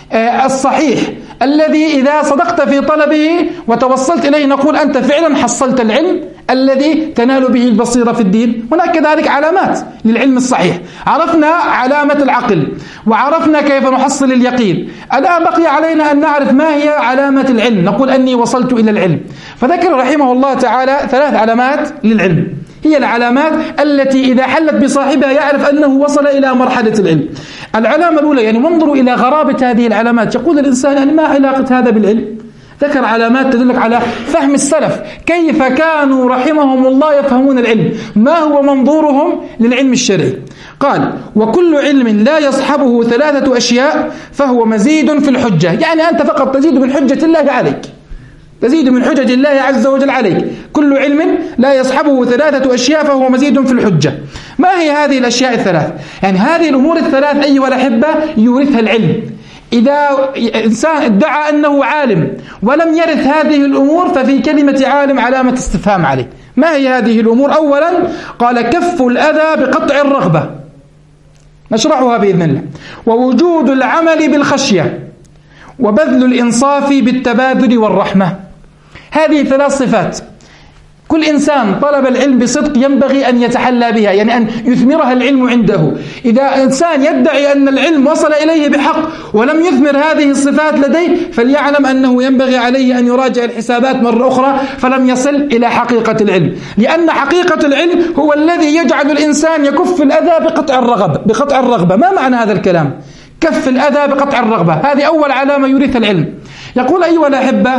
الصحيح الذي إذا صدقت في طلبه وتوصلت إليه نقول أنت فعلا حصلت العلم الذي تنال به البصيرة في الدين؟ هناك كذلك علامات للعلم الصحيح. عرفنا علامة العقل وعرفنا كيف نحصل اليقين، الآن بقي علينا أن نعرف ما هي علامة العلم، نقول أني وصلت إلى العلم. فذكر رحمه الله تعالى ثلاث علامات للعلم، هي العلامات التي إذا حلت بصاحبها يعرف أنه وصل إلى مرحلة العلم. العلامة الأولى، يعني انظروا إلى غرابة هذه العلامات، يقول الإنسان يعني ما علاقة هذا بالعلم؟ ذكر علامات تدلك على فهم السلف كيف كانوا رحمهم الله يفهمون العلم، ما هو منظورهم للعلم الشرعي. قال: وكل علم لا يصحبه ثلاثة أشياء فهو مزيد في الحجة. يعني أنت فقط تزيد من حجة الله عليك، تزيد من حجج الله عز وجل عليك. كل علم لا يصحبه ثلاثة أشياء فهو مزيد في الحجة. ما هي هذه الأشياء الثلاث؟ يعني هذه الأمور الثلاث أيها الأحبة يورثها العلم. إذا إنسان ادعى أنه عالم ولم يرث هذه الأمور ففي كلمة عالم علامة استفهام عليه. ما هي هذه الأمور؟ أولا قال: كف الأذى بقطع الرغبة، نشرحها بإذن الله. ووجود العمل بالخشية، وبذل الإنصاف بالتبادل والرحمة. هذه ثلاث صفات كل إنسان طلب العلم بصدق ينبغي أن يتحلى بها، يعني أن يثمرها العلم عنده. إذا إنسان يدعي أن العلم وصل إليه بحق ولم يثمر هذه الصفات لديه فليعلم أنه ينبغي عليه أن يراجع الحسابات مرة أخرى، فلم يصل إلى حقيقة العلم. لأن حقيقة العلم هو الذي يجعل الإنسان يكف الأذى بقطع الرغبة. بقطع الرغبة ما معنى هذا الكلام؟ كف الأذى بقطع الرغبة، هذه أول علامة يورث العلم. يقول أيها الأحبة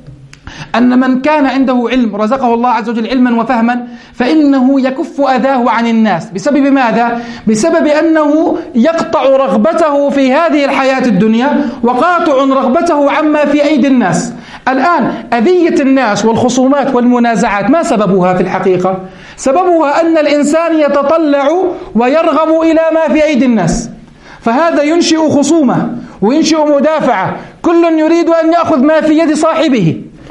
أن من كان عنده علم رزقه الله عز وجل علما وفهما فإنه يكف أذاه عن الناس. بسبب ماذا؟ بسبب أنه يقطع رغبته في هذه الحياة الدنيا وقاطع رغبته عما في أيدي الناس. الآن أذية الناس والخصومات والمنازعات ما سببها في الحقيقة؟ سببها أن الإنسان يتطلع ويرغب إلى ما في أيدي الناس، فهذا ينشئ خصومة وينشئ مدافعة، كل يريد أن يأخذ ما في يد صاحبه.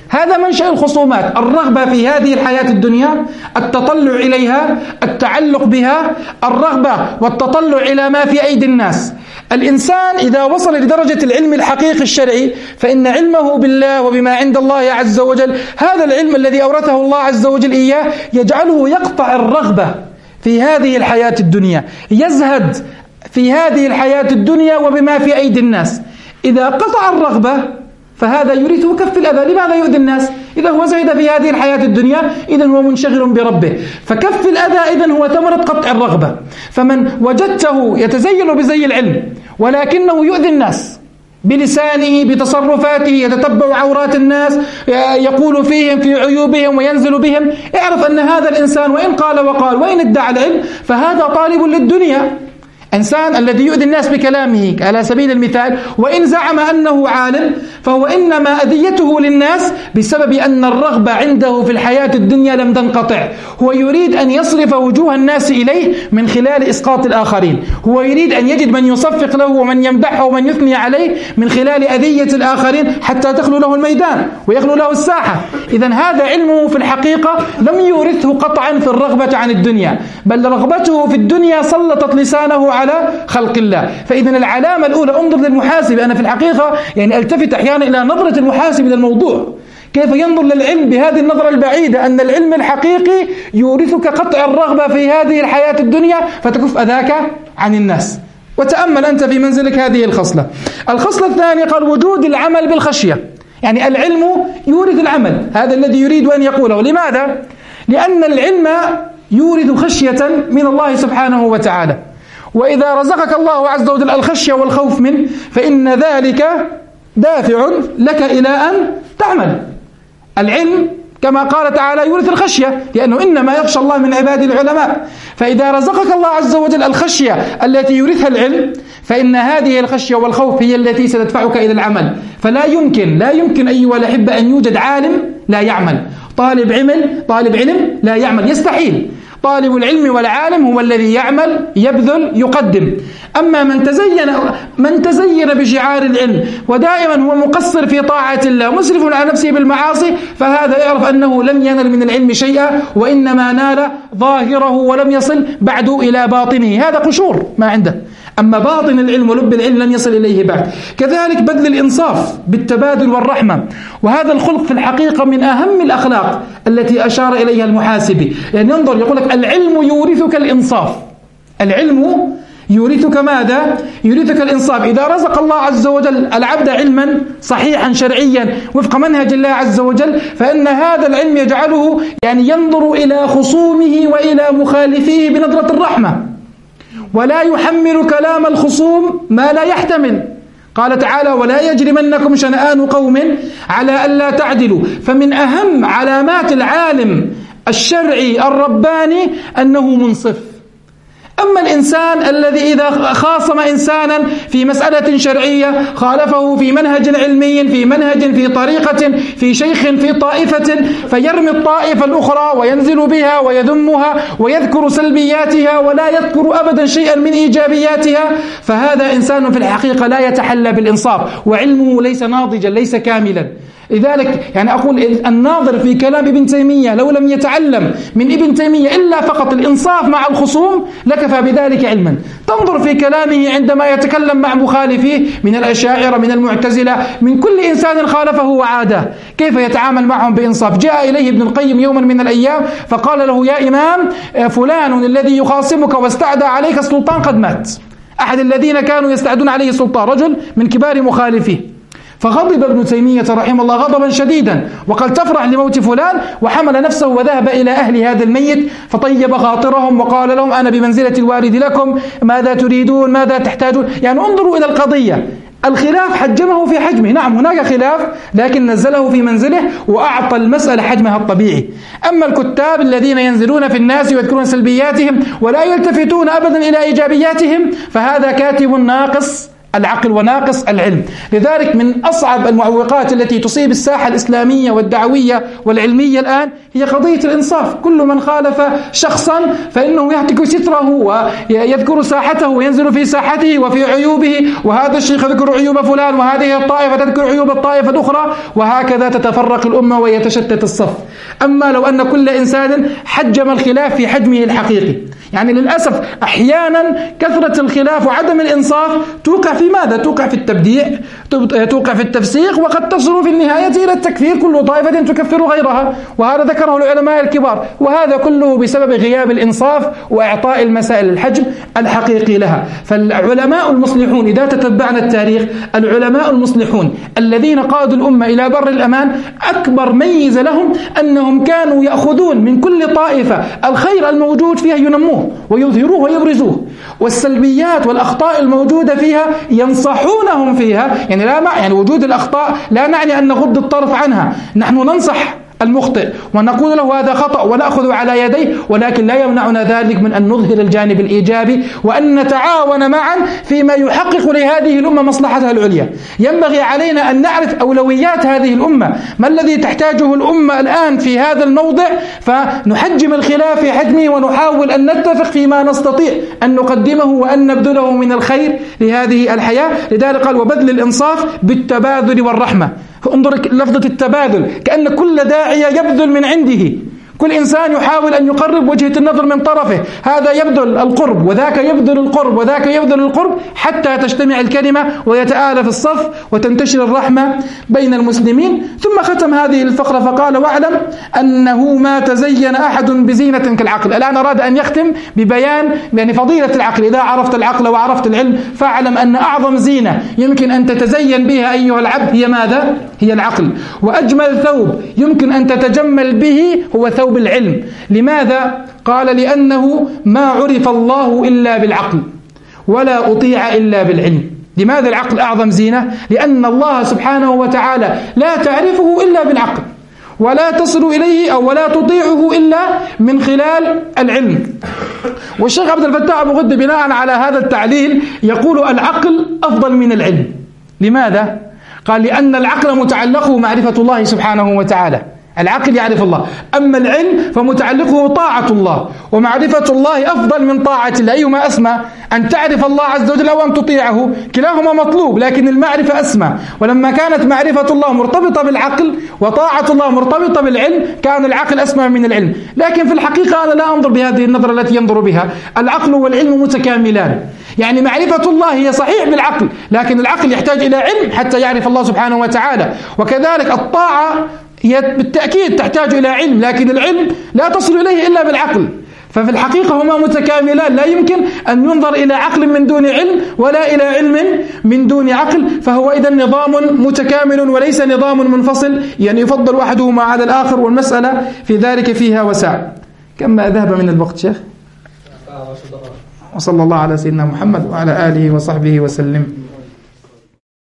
هذا منشأ الخصومات، الرغبة في هذه الحياة الدنيا، التطلع إليها، التعلق بها، الرغبة والتطلع إلى ما في أيدي الناس. الإنسان إذا وصل لدرجة العلم الحقيقي الشرعي فإن علمه بالله وبما عند الله عز وجل، هذا العلم الذي أورثه الله عز وجل إياه يجعله يقطع الرغبة في هذه الحياة الدنيا، يزهد في هذه الحياة الدنيا وبما في أيدي الناس. إذا قطع الرغبة فهذا يريده كف الأذى. لماذا يؤذي الناس؟ إذا هو زهد في هذه الحياة الدنيا إذن هو منشغل بربه، فكف الأذى إذن هو ثمرة قطع الرغبة. فمن وجدته يتزين بزي العلم ولكنه يؤذي الناس بلسانه بتصرفاته، يتتبع عورات الناس، يقول فيهم في عيوبهم وينزل بهم، اعرف أن هذا الإنسان وإن قال وقال وإن ادعى العلم فهذا طالب للدنيا. إنسان الذي يؤذي الناس بكلامه على سبيل المثال وإن زعم أنه عالم فهو إنما أذيته للناس بسبب أن الرغبة عنده في الحياة الدنيا لم تنقطع. هو يريد أن يصرف وجوه الناس إليه من خلال إسقاط الآخرين، هو يريد أن يجد من يصفق له ومن يمدحه ومن يثني عليه من خلال أذية الآخرين حتى تخلو له الميدان ويخلو له الساحة. إذن هذا علمه في الحقيقة لم يورثه قطعا في الرغبة عن الدنيا، بل رغبته في الدنيا سلطت لسانه على خلق الله. فإذن العلامة الأولى انظر للمحاسب. أنا في الحقيقة يعني ألتفت أحيانا إلى نظرة المحاسب للموضوع، كيف ينظر للعلم بهذه النظرة البعيدة، أن العلم الحقيقي يورثك قطع الرغبة في هذه الحياة الدنيا فتكف أذاك عن الناس. وتأمل أنت في منزلك هذه الخصلة. الخصلة الثانية قال وجود العمل بالخشية، يعني العلم يورث العمل، هذا الذي يريد أن يقوله. لماذا؟ لأن العلم يورث خشية من الله سبحانه وتعالى، وإذا رزقك الله عز وجل الخشية والخوف منه فإن ذلك دافع لك إلى أن تعمل. العلم كما قال تعالى يورث الخشية، لأنه إنما يخشى الله من عباده العلماء. فإذا رزقك الله عز وجل الخشية التي يورثها العلم فإن هذه الخشية والخوف هي التي ستدفعك إلى العمل. فلا يمكن لا يمكن أيها الأحبة أن يوجد عالم لا يعمل، طالب علم طالب علم لا يعمل، يستحيل. طالب العلم والعالم هو الذي يعمل يبذل يقدم. أما من تزين من تزين بشعار العلم ودائما هو مقصر في طاعة الله مسرف على نفسه بالمعاصي فهذا يعرف أنه لم ينل من العلم شيئا، وإنما نال ظاهره ولم يصل بعد إلى باطنه، هذا قشور ما عنده. أما باطن العلم ولب العلم لم يصل إليه بعد. كذلك بذل الإنصاف بالتبادل والرحمة، وهذا الخلق في الحقيقة من أهم الأخلاق التي أشار إليها المحاسبي. يعني انظر يقول لك العلم يورثك الإنصاف، العلم يورثك ماذا؟ يورثك الإنصاف. إذا رزق الله عز وجل العبد علما صحيحا شرعيا وفق منهج الله عز وجل فإن هذا العلم يجعله يعني ينظر إلى خصومه وإلى مخالفيه بنظرة الرحمة، ولا يحمل كلام الخصوم ما لا يحتمل. قال تعالى ولا يجرمنكم شنآن قوم على ألا تعدلوا. فمن أهم علامات العالم الشرعي الرباني أنه منصف. أما الإنسان الذي إذا خاصم إنسانا في مسألة شرعية خالفه في منهج علمي في منهج في طريقة في شيخ في طائفة فيرمي الطائفة الأخرى وينزل بها ويذمها ويذكر سلبياتها ولا يذكر أبدا شيئا من إيجابياتها، فهذا إنسان في الحقيقة لا يتحلى بالإنصاف وعلمه ليس ناضجا ليس كاملا. لذلك يعني أقول الناظر في كلام ابن تيمية لو لم يتعلم من ابن تيمية إلا فقط الإنصاف مع الخصوم لكفى بذلك علما. تنظر في كلامه عندما يتكلم مع مخالفيه من الأشاعرة من المعتزلة من كل إنسان خالفه وعاده كيف يتعامل معهم بإنصاف. جاء إليه ابن القيم يوما من الأيام فقال له يا إمام فلان الذي يخاصمك واستعدى عليك السلطان قد مات، أحد الذين كانوا يستعدون عليه السلطان رجل من كبار مخالفيه. فغضب ابن تيمية رحمه الله غضبا شديدا وقال تفرح لموت فلان، وحمل نفسه وذهب إلى أهل هذا الميت فطيب خاطرهم وقال لهم أنا بمنزلة الوارد لكم، ماذا تريدون ماذا تحتاجون. يعني انظروا إلى القضية، الخلاف حجمه في حجمه، نعم هناك خلاف لكن نزله في منزله وأعطى المسألة حجمها الطبيعي. أما الكتاب الذين ينزلون في الناس ويذكرون سلبياتهم ولا يلتفتون أبدا إلى إيجابياتهم فهذا كاتب ناقص العقل وناقص العلم. لذلك من أصعب المعوقات التي تصيب الساحة الإسلامية والدعوية والعلمية الآن هي قضية الإنصاف. كل من خالف شخصا فإنه يهتك ستره ويذكر ساحته وينزل في ساحته وفي عيوبه، وهذا الشيخ يذكر عيوب فلان وهذه الطائفة تذكر عيوب الطائفة الأخرى، وهكذا تتفرق الأمة ويتشتت الصف. أما لو أن كل إنسان حجم الخلاف في حجمه الحقيقي، يعني للأسف أحيانا كثرة الخلاف وعدم الإنصاف توقع في ماذا؟ توقع في التبديع، توقع في التفسيق، وقد تصل في النهاية إلى التكفير، كل طائفة تكفر غيرها، وهذا ذكره العلماء الكبار، وهذا كله بسبب غياب الإنصاف وإعطاء المسائل الحجم الحقيقي لها. فالعلماء المصلحون إذا تتبعنا التاريخ، العلماء المصلحون الذين قادوا الأمة إلى بر الأمان، أكبر ميز لهم أنهم كانوا يأخذون من كل طائفة الخير الموجود فيها ينموه ويظهروه ويبرزوه، والسلبيات والأخطاء الموجودة فيها ينصحونهم فيها. يعني لا مع يعني وجود الأخطاء لا نعني أن نغض الطرف عنها، نحن ننصح المخطئ ونقول له هذا خطأ ونأخذ على يديه، ولكن لا يمنعنا ذلك من أن نظهر الجانب الإيجابي وأن نتعاون معا فيما يحقق لهذه الأمة مصلحتها العليا. ينبغي علينا أن نعرف أولويات هذه الأمة، ما الذي تحتاجه الأمة الآن في هذا الموضع، فنحجم الخلاف في حجمه ونحاول أن نتفق فيما نستطيع أن نقدمه وأن نبذله من الخير لهذه الحياة. لذلك قال وبذل الإنصاف بالتباذل والرحمة. انظر لفظة التباذل، كأن كل داعية يبذل من عنده، كل إنسان يحاول أن يقرب وجهة النظر من طرفه، هذا يبذل القرب وذاك يبذل القرب وذاك يبذل القرب، حتى تجتمع الكلمة ويتآلف الصف وتنتشر الرحمة بين المسلمين. ثم ختم هذه الفقرة فقال واعلم أنه ما تزين أحد بزينة كالعقل. الآن أراد أن يختم ببيان يعني فضيلة العقل. إذا عرفت العقل وعرفت العلم فاعلم أن أعظم زينة يمكن أن تتزين بها أيها العبد هي ماذا؟ هي العقل. وأجمل ثوب يمكن أن تتجمل به هو ثوب بالعلم. لماذا؟ قال لأنه ما عرف الله إلا بالعقل ولا أطيع إلا بالعلم. لماذا العقل أعظم زينة؟ لأن الله سبحانه وتعالى لا تعرفه إلا بالعقل، ولا تصل إليه أو ولا تطيعه إلا من خلال العلم. والشيخ عبد الفتاح أبو غد بناء على هذا التعليل يقول العقل أفضل من العلم. لماذا؟ قال لأن العقل متعلقه معرفة الله سبحانه وتعالى، العقل يعرف الله، أما العلم فمتعلقه طاعة الله، ومعرفة الله أفضل من طاعة الله. أيهما أسمى؟ أن تعرف الله عز وجل أو أن تطيعه، كلاهما مطلوب، لكن المعرفة أسمى. ولما كانت معرفة الله مرتبطة بالعقل وطاعة الله مرتبطة بالعلم كان العقل أسمى من العلم. لكن في الحقيقة أنا لا أنظر بهذه النظرة التي ينظر بها. العقل والعلم متكاملان، يعني معرفة الله هي صحيح بالعقل، لكن العقل يحتاج إلى علم حتى يعرف الله سبحانه وتعالى. وكذلك الطاعة هي بالتأكيد تحتاج إلى علم، لكن العلم لا تصل إليه إلا بالعقل. ففي الحقيقة هما متكاملان، لا يمكن أن ينظر إلى عقل من دون علم ولا إلى علم من دون عقل، فهو إذا نظام متكامل وليس نظام منفصل، يعني يفضل أحدهما على الآخر، والمسألة في ذلك فيها وسع. كم ذهب من الوقت شيخ؟ وصلى الله على سيدنا محمد وعلى آله وصحبه وسلم.